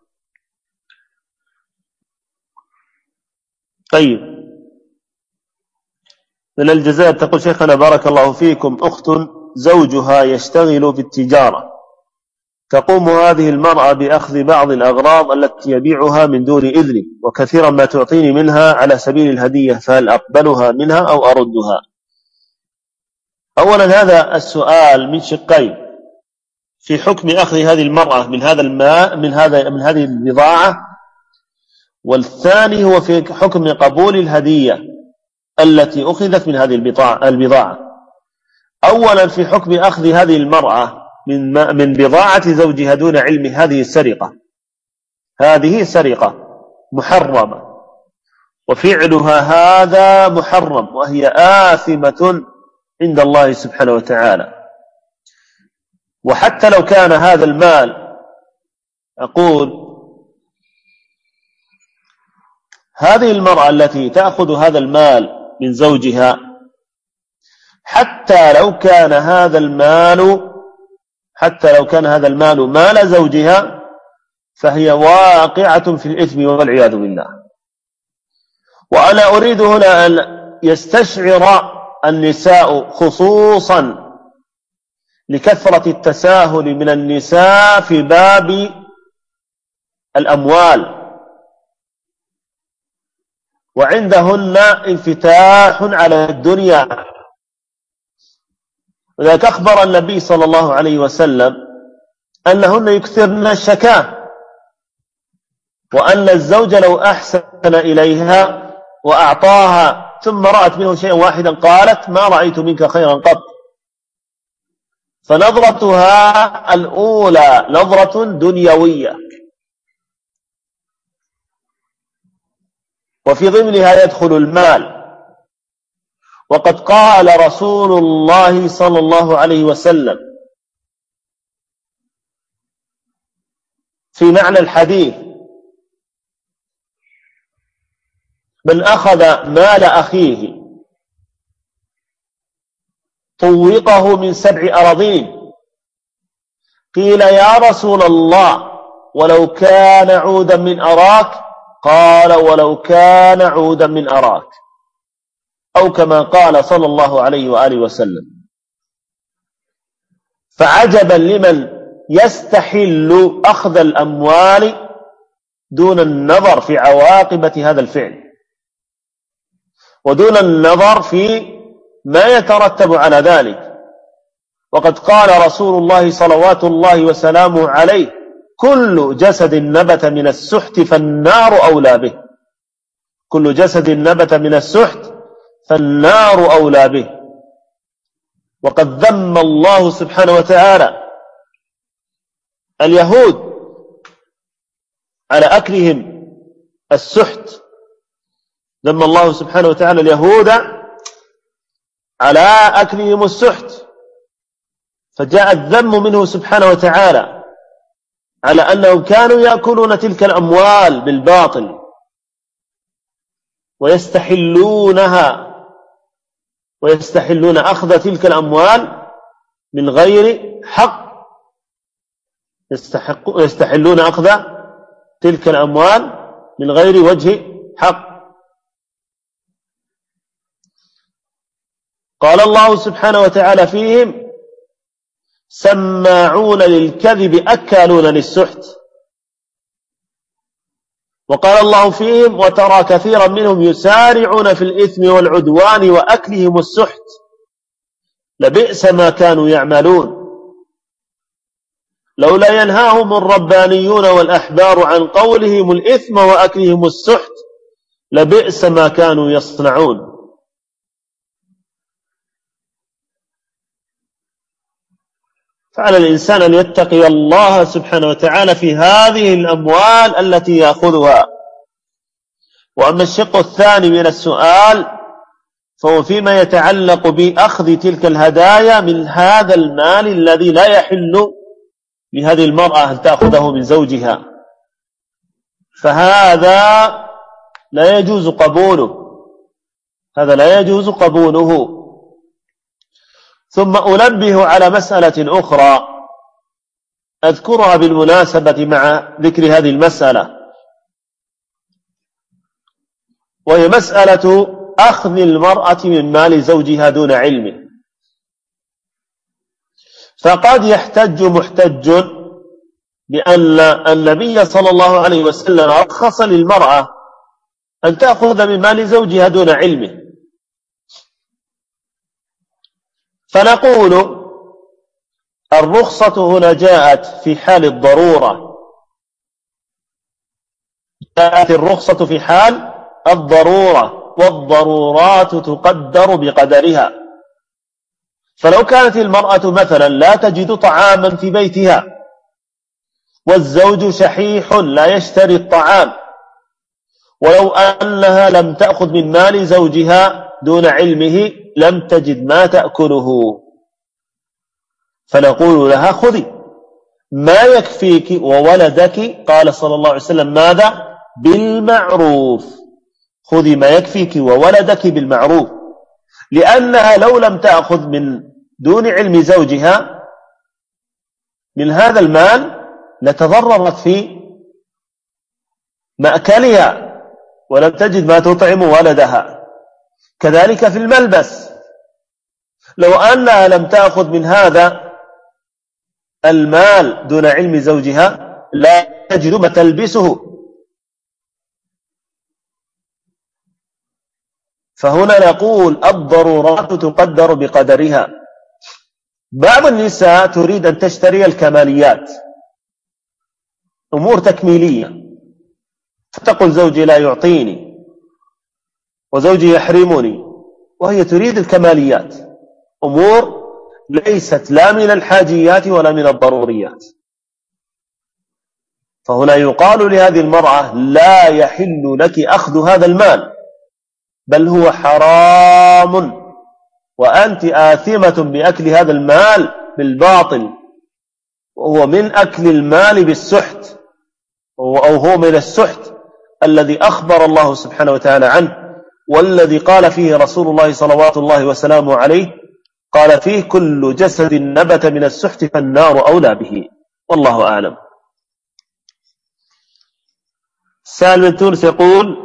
A: طيب، من الجزائر تقول: شيخنا بارك الله فيكم، أخت زوجها يشتغل بالتجارة، تقوم هذه المرأة بأخذ بعض الأغراض التي يبيعها من دون إذنه، وكثيرا ما تعطيني منها على سبيل الهدية، فهل أقبلها منها أو أردها؟ أولا هذا السؤال من شقين: في حكم أخذ هذه المرأة من هذا الماء من هذه البضاعة، والثاني هو في حكم قبول الهدية التي أخذت من هذه البضاعة. أولا في حكم أخذ هذه المرأة من بضاعة زوجها دون علم، هذه سرقة محرمة، وفعلها هذا محرم، وهي آثمة عند الله سبحانه وتعالى. وحتى لو كان هذا المال، أقول هذه المرأة التي تأخذ هذا المال من زوجها، حتى لو كان هذا المال مال زوجها، فهي واقعة في الإثم والعياذ بالله. وأنا أريد هنا أن يستشعر النساء، خصوصا لكثرة التساهل من النساء في باب الأموال، وعندهن انفتاح على الدنيا. وذلك أخبر النبي صلى الله عليه وسلم أنهن يكثرن الشكاة، وأن الزوج لو أحسن إليها وأعطاها ثم رأت منه شيئا واحدا قالت ما رأيت منك خيرا قط. فنظرتها الأولى نظرة دنيوية، وفي ضمنها يدخل المال. وقد قال رسول الله صلى الله عليه وسلم في معنى الحديث: من أخذ مال أخيه طوقه من 7 أراضين. قيل يا رسول الله ولو كان عودا من أراك؟ قال ولو كان عودا من أراك، أو كما قال صلى الله عليه وآله وسلم. فعجبا لمن يستحل أخذ الأموال دون النظر في عواقبة هذا الفعل، ودون النظر في ما يترتب على ذلك. وقد قال رسول الله صلوات الله وسلامه عليه: كل جسد نبت من السحت فالنار أولى به. كل جسد نبت من السحت فالنار أولى به. وقد ذم الله سبحانه وتعالى اليهود على أكلهم السحت. ذم الله سبحانه وتعالى اليهود على أكلهم السحت، فجاء الذم منه سبحانه وتعالى على أنهم كانوا يأكلون تلك الأموال بالباطل ويستحلون أخذ تلك الأموال من غير حق. يستحلون أخذ تلك الأموال من غير وجه حق. قال الله سبحانه وتعالى فيهم: سماعون للكذب أكالون للسحت. وقال الله فيهم: وترى كثيرا منهم يسارعون في الإثم والعدوان وأكلهم السحت لبئس ما كانوا يعملون. لولا ينهاهم الربانيون والأحبار عن قولهم الإثم وأكلهم السحت لبئس ما كانوا يصنعون. فعلى الإنسان أن يتقي الله سبحانه وتعالى في هذه الأموال التي يأخذها. وأما الشق الثاني من السؤال فهو فيما يتعلق بأخذ تلك الهدايا من هذا المال الذي لا يحل لهذه المرأة أن تأخذه من زوجها، فهذا لا يجوز قبوله. ثم أنبه على مسألة أخرى أذكرها بالمناسبة مع ذكر هذه المسألة، وهي مسألة أخذ المرأة من مال زوجها دون علمه. فقد يحتج محتج بأن النبي صلى الله عليه وسلم رخص للمرأة أن تأخذ من مال زوجها دون علمه، فنقول الرخصة هنا جاءت في حال الضرورة، جاءت الرخصة في حال الضرورة، والضرورات تقدر بقدرها. فلو كانت المرأة مثلا لا تجد طعاما في بيتها والزوج شحيح لا يشتري الطعام، ولو أنها لم تأخذ من مال زوجها دون علمه لم تجد ما تأكله، فنقول لها خذي ما يكفيك وولدك، قال صلى الله عليه وسلم ماذا؟ بالمعروف. خذي ما يكفيك وولدك بالمعروف، لأنها لو لم تأخذ من دون علم زوجها من هذا المال لتضررت في مأكلها ولم تجد ما تطعم ولدها. كذلك في الملبس، لو أنها لم تأخذ من هذا المال دون علم زوجها لا تجد ما تلبسه. فهنا نقول الضرورات تقدر بقدرها. بعض النساء تريد أن تشتري الكماليات، أمور تكميلية، فتقول زوجي لا يعطيني وزوجي يحرمني، وهي تريد الكماليات، أمور ليست لا من الحاجيات ولا من الضروريات. فهنا يقال لهذه المرأة لا يحل لك أخذ هذا المال، بل هو حرام وأنت آثمة بأكل هذا المال بالباطل، وهو من أكل المال بالسحت، أو هو من السحت الذي أخبر الله سبحانه وتعالى عنه، والذي قال فيه رسول الله صلوات الله وسلامه عليه، قال فيه كل جسد نبت من السحت فالنار أولى به. والله أعلم. سالم من تونس يقول: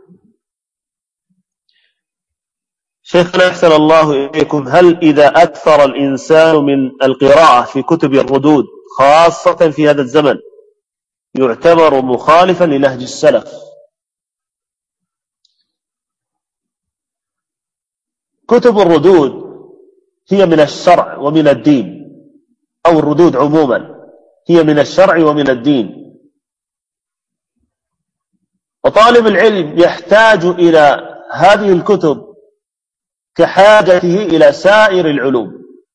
A: شيخنا أحسن الله إليكم، هل إذا أكثر الإنسان من القراءة في كتب الردود خاصة في هذا الزمن يعتبر مخالفا لنهج السلف؟ كتب الردود هي من الشرع ومن الدين، أو الردود عموما هي من الشرع ومن الدين، وطالب العلم يحتاج إلى هذه الكتب كحاجته إلى سائر العلوم،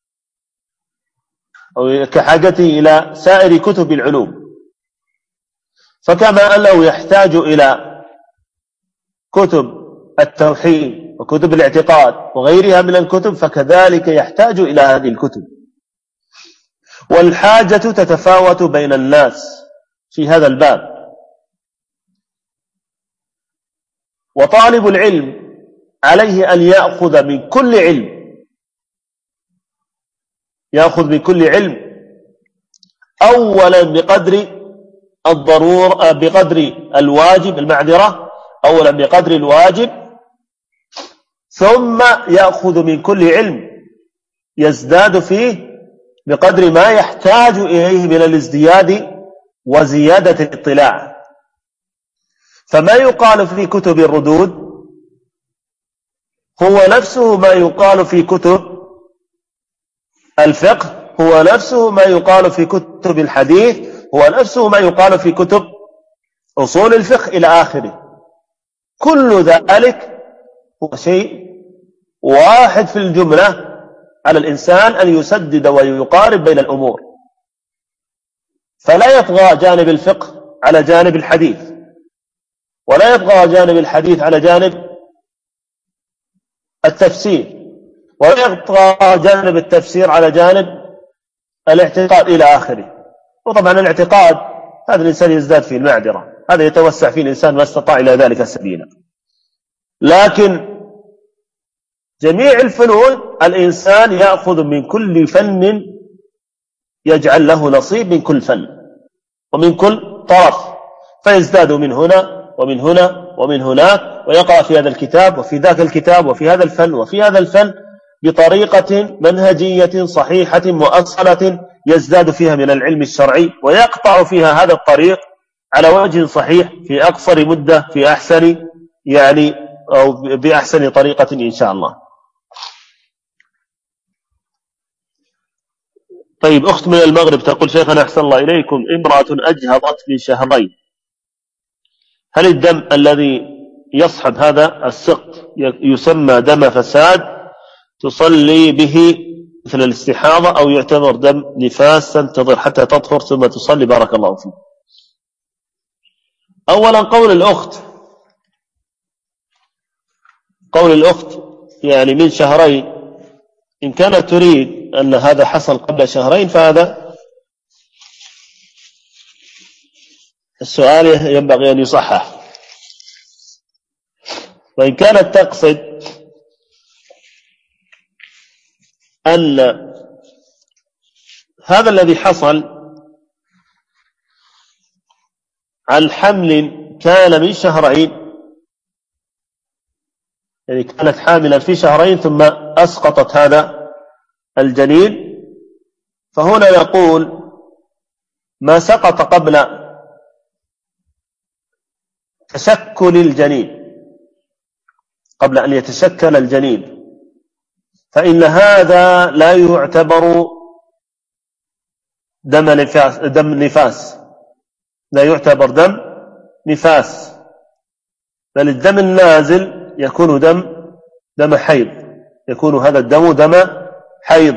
A: أو كحاجته إلى سائر كتب العلوم. فكما أنه يحتاج إلى كتب التوحيد وكتب الاعتقاد وغيرها من الكتب، فكذلك يحتاج إلى هذه الكتب. والحاجة تتفاوت بين الناس في هذا الباب. وطالب العلم عليه أن يأخذ من كل علم، يأخذ من كل علم أولا بقدر الضرورة، بقدر الواجب، المعذرة، أولا بقدر الواجب، ثم يأخذ من كل علم يزداد فيه بقدر ما يحتاج إليه من الازدياد وزيادة الاطلاع. فما يقال في كتب الردود هو نفسه ما يقال في كتب الفقه، هو نفسه ما يقال في كتب الحديث، هو نفسه ما يقال في كتب أصول الفقه إلى آخره. كل ذلك هو شيء واحد في الجملة، على الإنسان أن يسدد ويقارب بين الأمور، فلا يطغى جانب الفقه على جانب الحديث، ولا يطغى جانب الحديث على جانب التفسير، ولا يطغى جانب التفسير على جانب الاعتقاد إلى آخره. وطبعا الاعتقاد هذا الإنسان يزداد فيه المعذرة، هذا يتوسع فيه الإنسان ما استطاع إلى ذلك سبيلا. لكن جميع الفنون الإنسان يأخذ من كل فن، يجعل له نصيب من كل فن ومن كل طرف، فيزداد من هنا ومن هنا ومن هناك، ويقع في هذا الكتاب وفي ذاك الكتاب وفي هذا الفن وفي هذا الفن بطريقة منهجية صحيحة مؤصلة يزداد فيها من العلم الشرعي، ويقطع فيها هذا الطريق على وجه صحيح في أقصر مدة، في أحسن أو بأحسن طريقة إن شاء الله. طيب، أخت من المغرب تقول: شيخنا أحسن الله إليكم، امرأة أجهضت من شهرين، هل الدم الذي يصحب هذا السقط يسمى دم فساد تصلي به مثل الاستحاضة، أو يعتبر دم نفاس تنتظر حتى تطهر ثم تصلي؟ بارك الله فيك. أولا قول الأخت يعني من شهرين، إن كانت تريد أن هذا حصل قبل شهرين، فهذا السؤال ينبغي أن يصحح. وإن كانت تقصد أن هذا الذي حصل عن حمل كان من شهرين، يعني كانت حاملا في شهرين ثم أسقطت هذا الجنين، فهنا نقول ما سقط قبل تشكل الجنين، قبل أن يتشكل الجنين، فإن هذا لا يعتبر دم نفاس، لا يعتبر دم نفاس، بل الدم النازل يكون دم حيض، يكون هذا الدم دم حيض.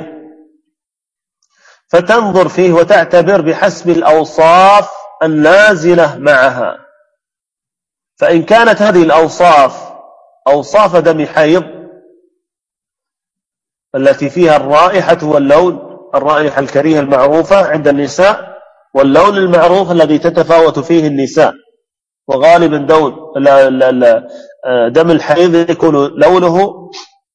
A: فتنظر فيه وتعتبر بحسب الأوصاف النازلة معها، فإن كانت هذه الأوصاف أوصاف دم حيض التي فيها الرائحة واللون، الرائحة الكريهة المعروفة عند النساء، واللون المعروف الذي تتفاوت فيه النساء، وغالبا دم الحيض يكون لونه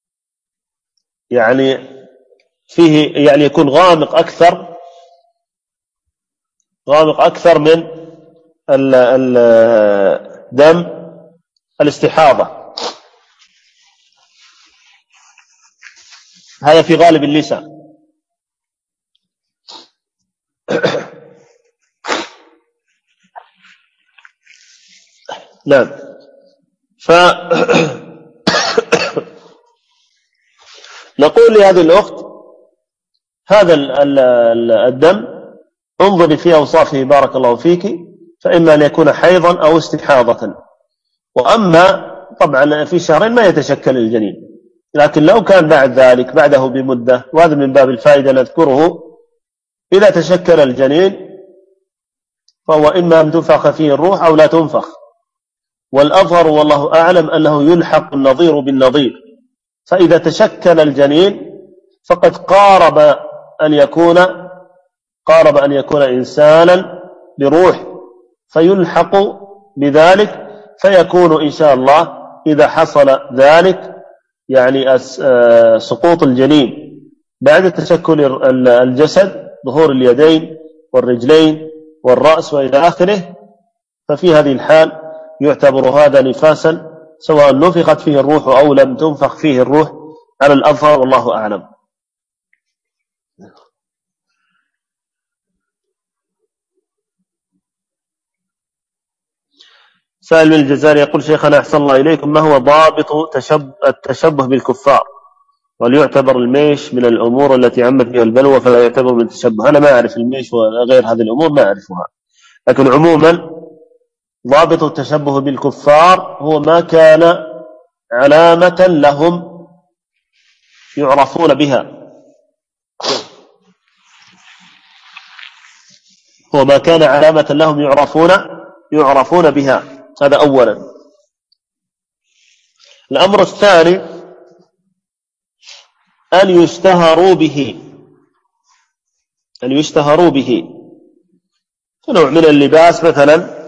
A: يعني فيه، يعني يكون غامق أكثر من دم الاستحاضة. هذا في غالب النساء. نعم. نقول لهذه الأخت هذا الدم انظري في أوصافه بارك الله فيك، فإما أن يكون حيضا أو استحاضة، وأما طبعا في شهرين ما يتشكل الجنين، لكن لو كان بعد ذلك بعده بمدة، وهذا من باب الفائدة نذكره، إذا تشكل الجنين فهو إما أن تنفخ فيه الروح أو لا تنفخ، والأظهر والله أعلم أنه يلحق النظير بالنظير، فإذا تشكل الجنين فقد قارب أن يكون إنسانا بروح، فيلحق بذلك، فيكون إن شاء الله إذا حصل ذلك يعني سقوط الجنين بعد تشكل الجسد، ظهور اليدين والرجلين والرأس وإلى آخره، ففي هذه الحال يعتبر هذا نفاسا سواء نفخت فيه الروح أو لم تنفخ فيه الروح، على الأظهر والله أعلم. سائل من الجزائر يقول: شيخنا أحسن الله إليكم، ما هو ضابط التشبه بالكفار؟ وليعتبر الميش من الأمور التي عمت بها البلوى فلا يعتبر من التشبه؟ أنا ما أعرف الميش وغير هذه الأمور ما أعرفها، لكن عموما ضابط التشبه بالكفار هو ما كان علامة لهم يعرفون بها، هو ما كان علامة لهم يعرفون بها، هذا أولا. الأمر الثاني أن يشتهروا به نوع من اللباس مثلا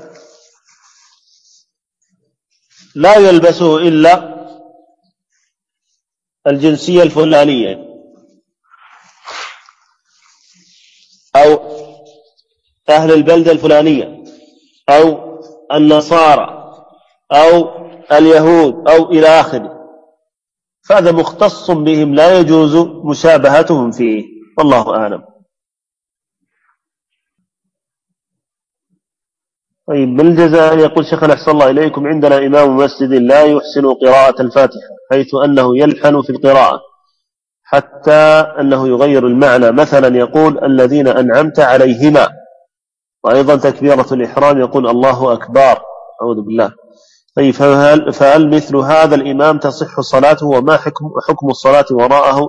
A: لا يلبسه إلا الجنسية الفلانية أو أهل البلدة الفلانية أو النصارى أو اليهود أو إلى آخره، فهذا مختص بهم لا يجوز مشابهتهم فيه، والله أعلم. طيب، بالجزائر يقول: شيخنا أحسن الله إليكم، عندنا إمام مسجد لا يحسن قراءة الفاتحة، حيث أنه يلحن في القراءة حتى أنه يغير المعنى، مثلا يقول: الذين أنعمت عليهما، وأيضا تكبيرة الإحرام يقول: الله أكبر، أعوذ بالله. طيب، فهل مثل هذا الإمام تصح صلاته؟ وما حكم الصلاة وراءه؟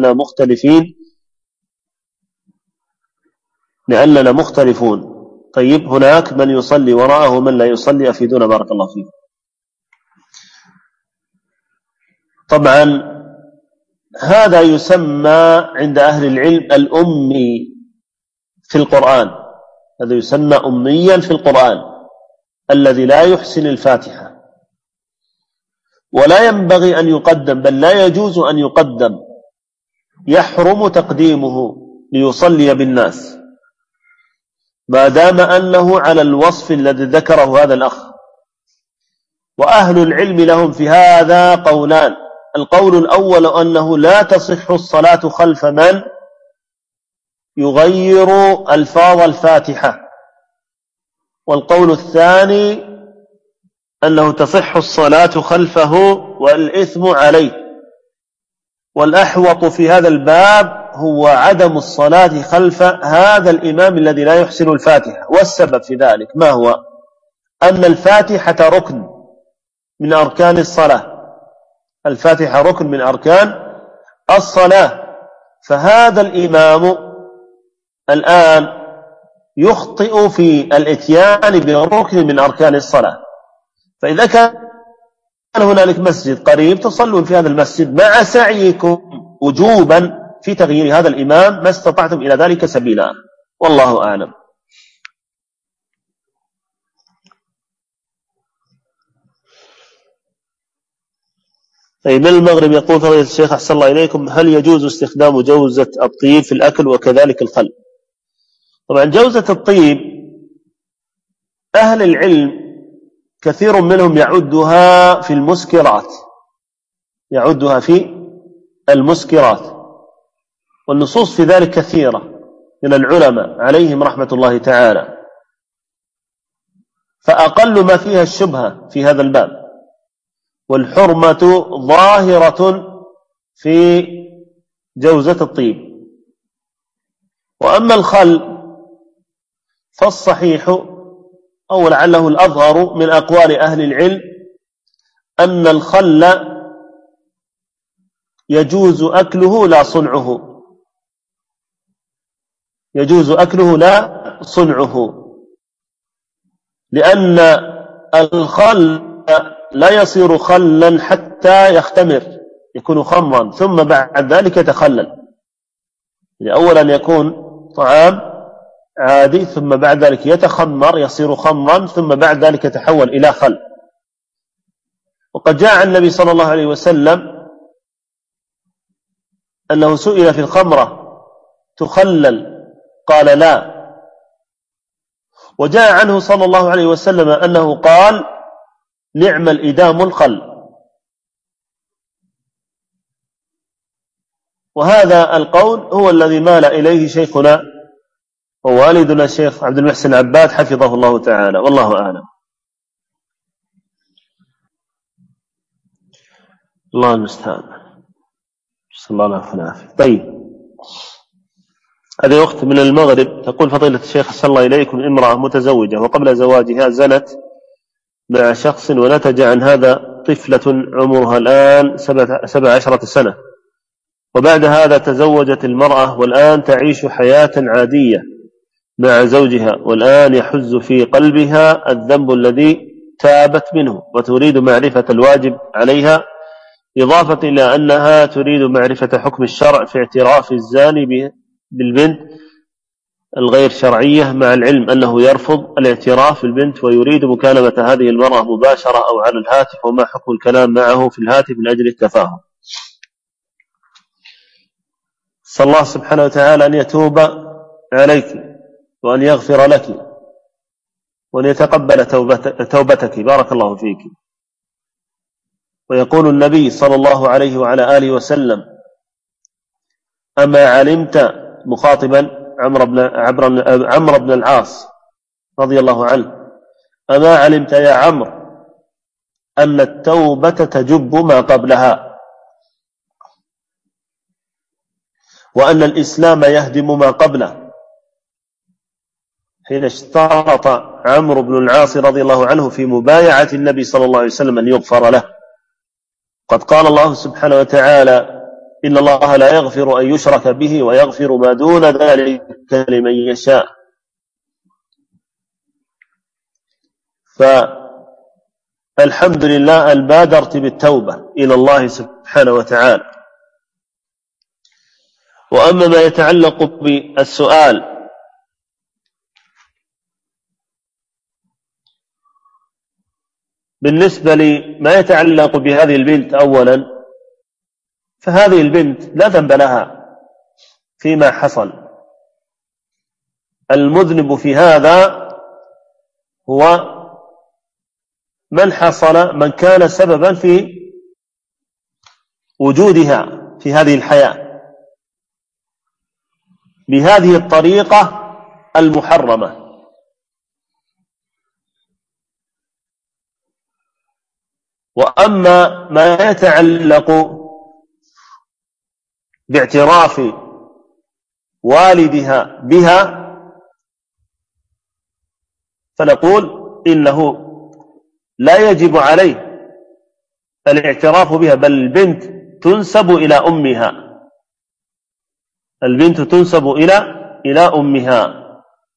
A: لأننا مختلفون. طيب، هناك من يصلي وراءه ومن لا يصلي، أفيدونا بارك الله فيك. طبعا هذا يسمى عند أهل العلم الأمي في القرآن، هذا يسمى أميا في القرآن الذي لا يحسن الفاتحة، ولا ينبغي أن يقدم، بل لا يجوز أن يقدم، يحرم تقديمه ليصلي بالناس ما دام أنه على الوصف الذي ذكره هذا الأخ. وأهل العلم لهم في هذا قولان: القول الأول أنه لا تصح الصلاة خلف من يغير ألفاظ الفاتحة، والقول الثاني أنه تصح الصلاة خلفه والإثم عليه. والأحوط في هذا الباب هو عدم الصلاة خلف هذا الإمام الذي لا يحسن الفاتحة. والسبب في ذلك ما هو؟ أن الفاتحة ركن من أركان الصلاة، الفاتحة ركن من أركان الصلاة، فهذا الإمام الآن يخطئ في الإتيان بركن من أركان الصلاة. فإذا كان هنالك مسجد قريب تصلون في هذا المسجد مع سعيكم وجوبا في تغيير هذا الإمام ما استطعتم إلى ذلك سبيلا، والله أعلم. من المغرب يقول فضيلة الشيخ أحسن الله إليكم، هل يجوز استخدام جوزة الطيب في الأكل وكذلك الخل؟ طبعا جوزة الطيب أهل العلم كثير منهم يعدها في المسكرات، يعدها في المسكرات، والنصوص في ذلك كثيرة من العلماء عليهم رحمة الله تعالى، فأقل ما فيها الشبهة في هذا الباب، والحرمة ظاهرة في جوزة الطيب. وأما الخل فالصحيح أو لعله الأظهر من أقوال أهل العلم أن الخل يجوز أكله لا صنعه، يجوز أكله لا صنعه، لأن الخل لا يصير خلا حتى يختمر، يكون خمرا ثم بعد ذلك يتخلل. يعني أولا يكون طعام عادي ثم بعد ذلك يتخمر يصير خمرا ثم بعد ذلك يتحول إلى خل. وقد جاء عن النبي صلى الله عليه وسلم أنه سئل في الخمرة تخلل قال لا، وجاء عنه صلى الله عليه وسلم أنه قال نعم الإدام الخل. وهذا القول هو الذي مال إليه شيخنا ووالدنا الشيخ عبد المحسن عباد حفظه الله تعالى، والله أعلم. الله المستعان، صلى الله عليه وسلم. طيب، هذه أخت من المغرب تقول فضيلة الشيخ أحسن الله إليكم، امرأة متزوجة وقبل زواجها زنت مع شخص ونتج عن هذا طفلة عمرها الآن 17 سنة، وبعد هذا تزوجت المرأة والآن تعيش حياة عادية مع زوجها، والآن يحز في قلبها الذنب الذي تابت منه وتريد معرفة الواجب عليها، إضافة إلى أنها تريد معرفة حكم الشرع في اعتراف الزاني بالبنت الغير شرعية، مع العلم أنه يرفض الاعتراف بالبنت ويريد مكالمة هذه المرأة مباشرة أو على الهاتف، وما حكم الكلام معه في الهاتف من أجل التفاهم؟ صلى الله سبحانه وتعالى أن يتوب عليك وأن يغفر لك وأن يتقبل توبتك، بارك الله فيك. ويقول النبي صلى الله عليه وعلى آله وسلم أما علمت، مخاطبا عمرو بن العاص رضي الله عنه، أما علمت يا عمرو أن التوبة تجب ما قبلها، وأن الإسلام يهدم ما قبله، حين اشترط عمرو بن العاص رضي الله عنه في مبايعة النبي صلى الله عليه وسلم أن يغفر له. قد قال الله سبحانه وتعالى إن الله لا يغفر أن يشرك به ويغفر ما دون ذلك لمن يشاء. فالحمد لله أن بادرت بالتوبة إلى الله سبحانه وتعالى، وأما ما يتعلق بالسؤال بالنسبة لما يتعلق بهذه البنت أولا، فهذه البنت لا ذنب لها فيما حصل. المذنب في هذا هو من كان سببا في وجودها في هذه الحياة بهذه الطريقة المحرمة. وأما ما يتعلق باعتراف والدها بها فنقول إنه لا يجب عليه الاعتراف بها، بل البنت تنسب إلى أمها، البنت تنسب إلى أمها.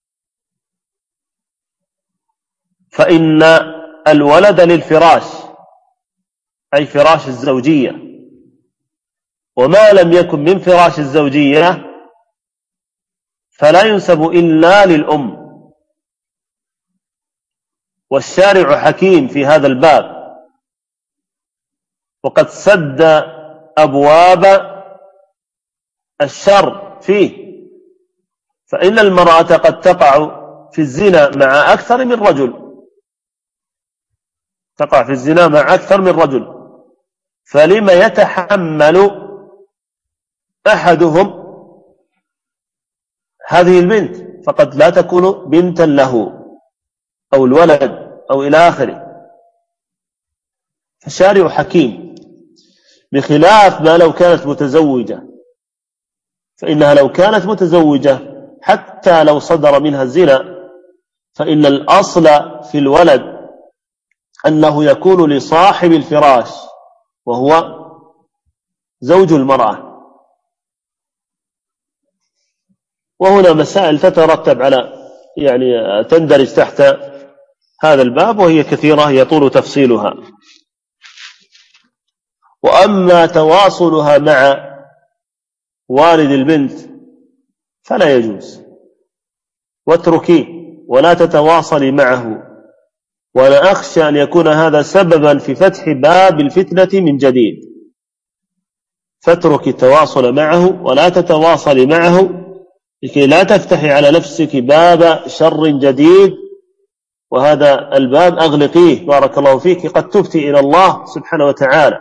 A: فإن الولد للفراش أي فراش الزوجية، وما لم يكن من فراش الزوجية فلا ينسب إلا للأم. والشارع حكيم في هذا الباب، وقد سد أبواب الشر فيه. فإن المرأة قد تقع في الزنا مع أكثر من رجل، تقع في الزنا مع أكثر من رجل، فلما يتحمل أحدهم هذه البنت؟ فقد لا تكون بنتا له أو الولد أو إلى آخره. فالشارع حكيم، بخلاف ما لو كانت متزوجة، فإنها لو كانت متزوجة حتى لو صدر منها الزنا فإن الأصل في الولد أنه يكون لصاحب الفراش وهو زوج المرأة. وهنا مسائل تترتب على تندرج تحت هذا الباب، وهي كثيرة يطول تفصيلها. وأما تواصلها مع والد البنت فلا يجوز، واتركيه ولا تتواصلي معه، ولا أخشى أن يكون هذا سببا في فتح باب الفتنة من جديد. فاترك التواصل معه ولا تتواصلي معه لكي لا تفتحي على نفسك باب شر جديد، وهذا الباب أغلقيه بارك الله فيك، قد تبتي إلى الله سبحانه وتعالى.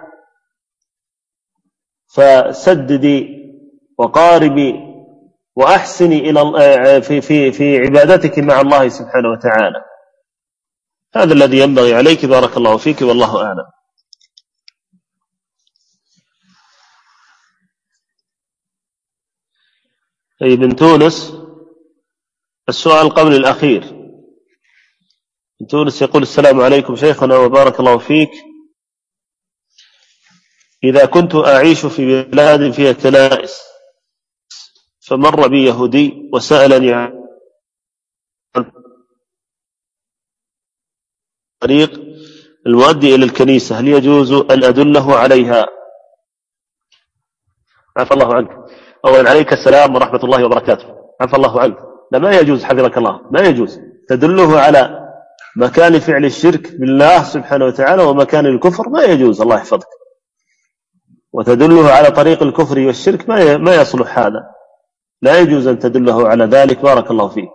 A: فسددي وقاربي وأحسني إلى في عبادتك مع الله سبحانه وتعالى. هذا الذي ينبغي عليك بارك الله فيك، والله أعلم. من تونس السؤال قبل الأخير من تونس يقول: السلام عليكم شيخنا وبارك الله فيك، إذا كنت أعيش في بلاد فيها كنائس فمر بي يهودي وسألني عن طريق المؤدي إلى الكنيسة، هل يجوز أن أدله عليها؟ عفى الله عنك. أولا عليك السلام ورحمة الله وبركاته. عفى الله عنك. لا، ما يجوز حفظك الله، ما يجوز تدله على مكان فعل الشرك بالله سبحانه وتعالى ومكان الكفر، ما يجوز، الله يحفظك. وتدله على طريق الكفر والشرك ما يصلح هذا، لا يجوز أن تدله على ذلك بارك الله فيك.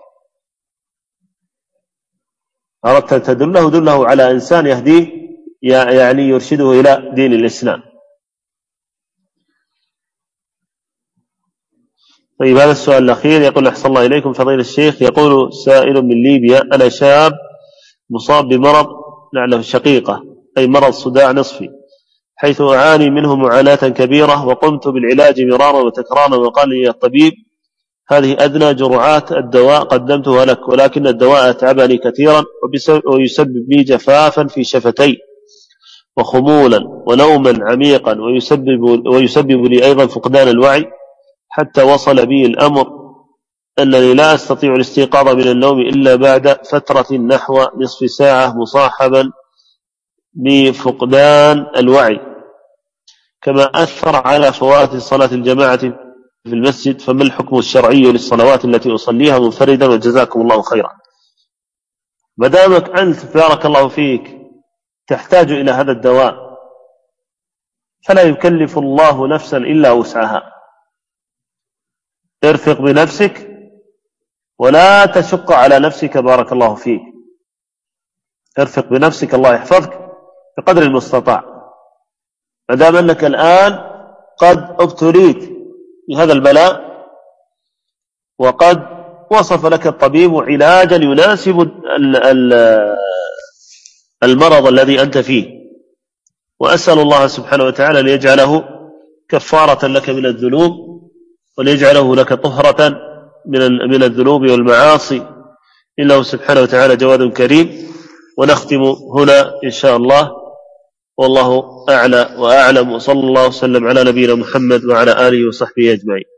A: أردت أن دله على إنسان يهديه، يرشده إلى دين الإسلام. طيب، هذا السؤال الأخير يقول: أحسن الله إليكم فضيلة الشيخ، يقول سائل من ليبيا: أنا شاب مصاب بمرض لعله الشقيقة، أي مرض صداع نصفي، حيث أعاني منه معاناة كبيرة، وقمت بالعلاج مرارا وتكرارا، وقال لي الطبيب: هذه أدنى جرعات الدواء قدمتها لك، ولكن الدواء أتعبني كثيرا ويسبب لي جفافا في شفتي وخمولا ونوما عميقا، ويسبب لي أيضا فقدان الوعي، حتى وصل بي الأمر أنني لا أستطيع الاستيقاظ من النوم إلا بعد فترة نحو نصف ساعة، مصاحبا بفقدان الوعي، كما أثر على فوات صلاة الجماعة في المسجد فما الحكم الشرعي للصلوات التي أصليها منفردا؟ وجزاكم الله خيرا. ما دامك أنت بارك الله فيك تحتاج إلى هذا الدواء فلا يكلف الله نفسا إلا وسعها، ارفق بنفسك ولا تشق على نفسك بارك الله فيك، ارفق بنفسك الله يحفظك بقدر المستطاع. ما دام أنك الآن قد ابتليت بهذا البلاء وقد وصف لك الطبيب علاجا يناسب المرض الذي أنت فيه، وأسأل الله سبحانه وتعالى ليجعله كفارة لك من الذنوب وليجعله لك طهرة من الذنوب والمعاصي، إنه سبحانه وتعالى جواد كريم. ونختم هنا إن شاء الله، والله أعلى وأعلم، وصلى الله وسلم على نبينا محمد وعلى آله وصحبه أجمعين.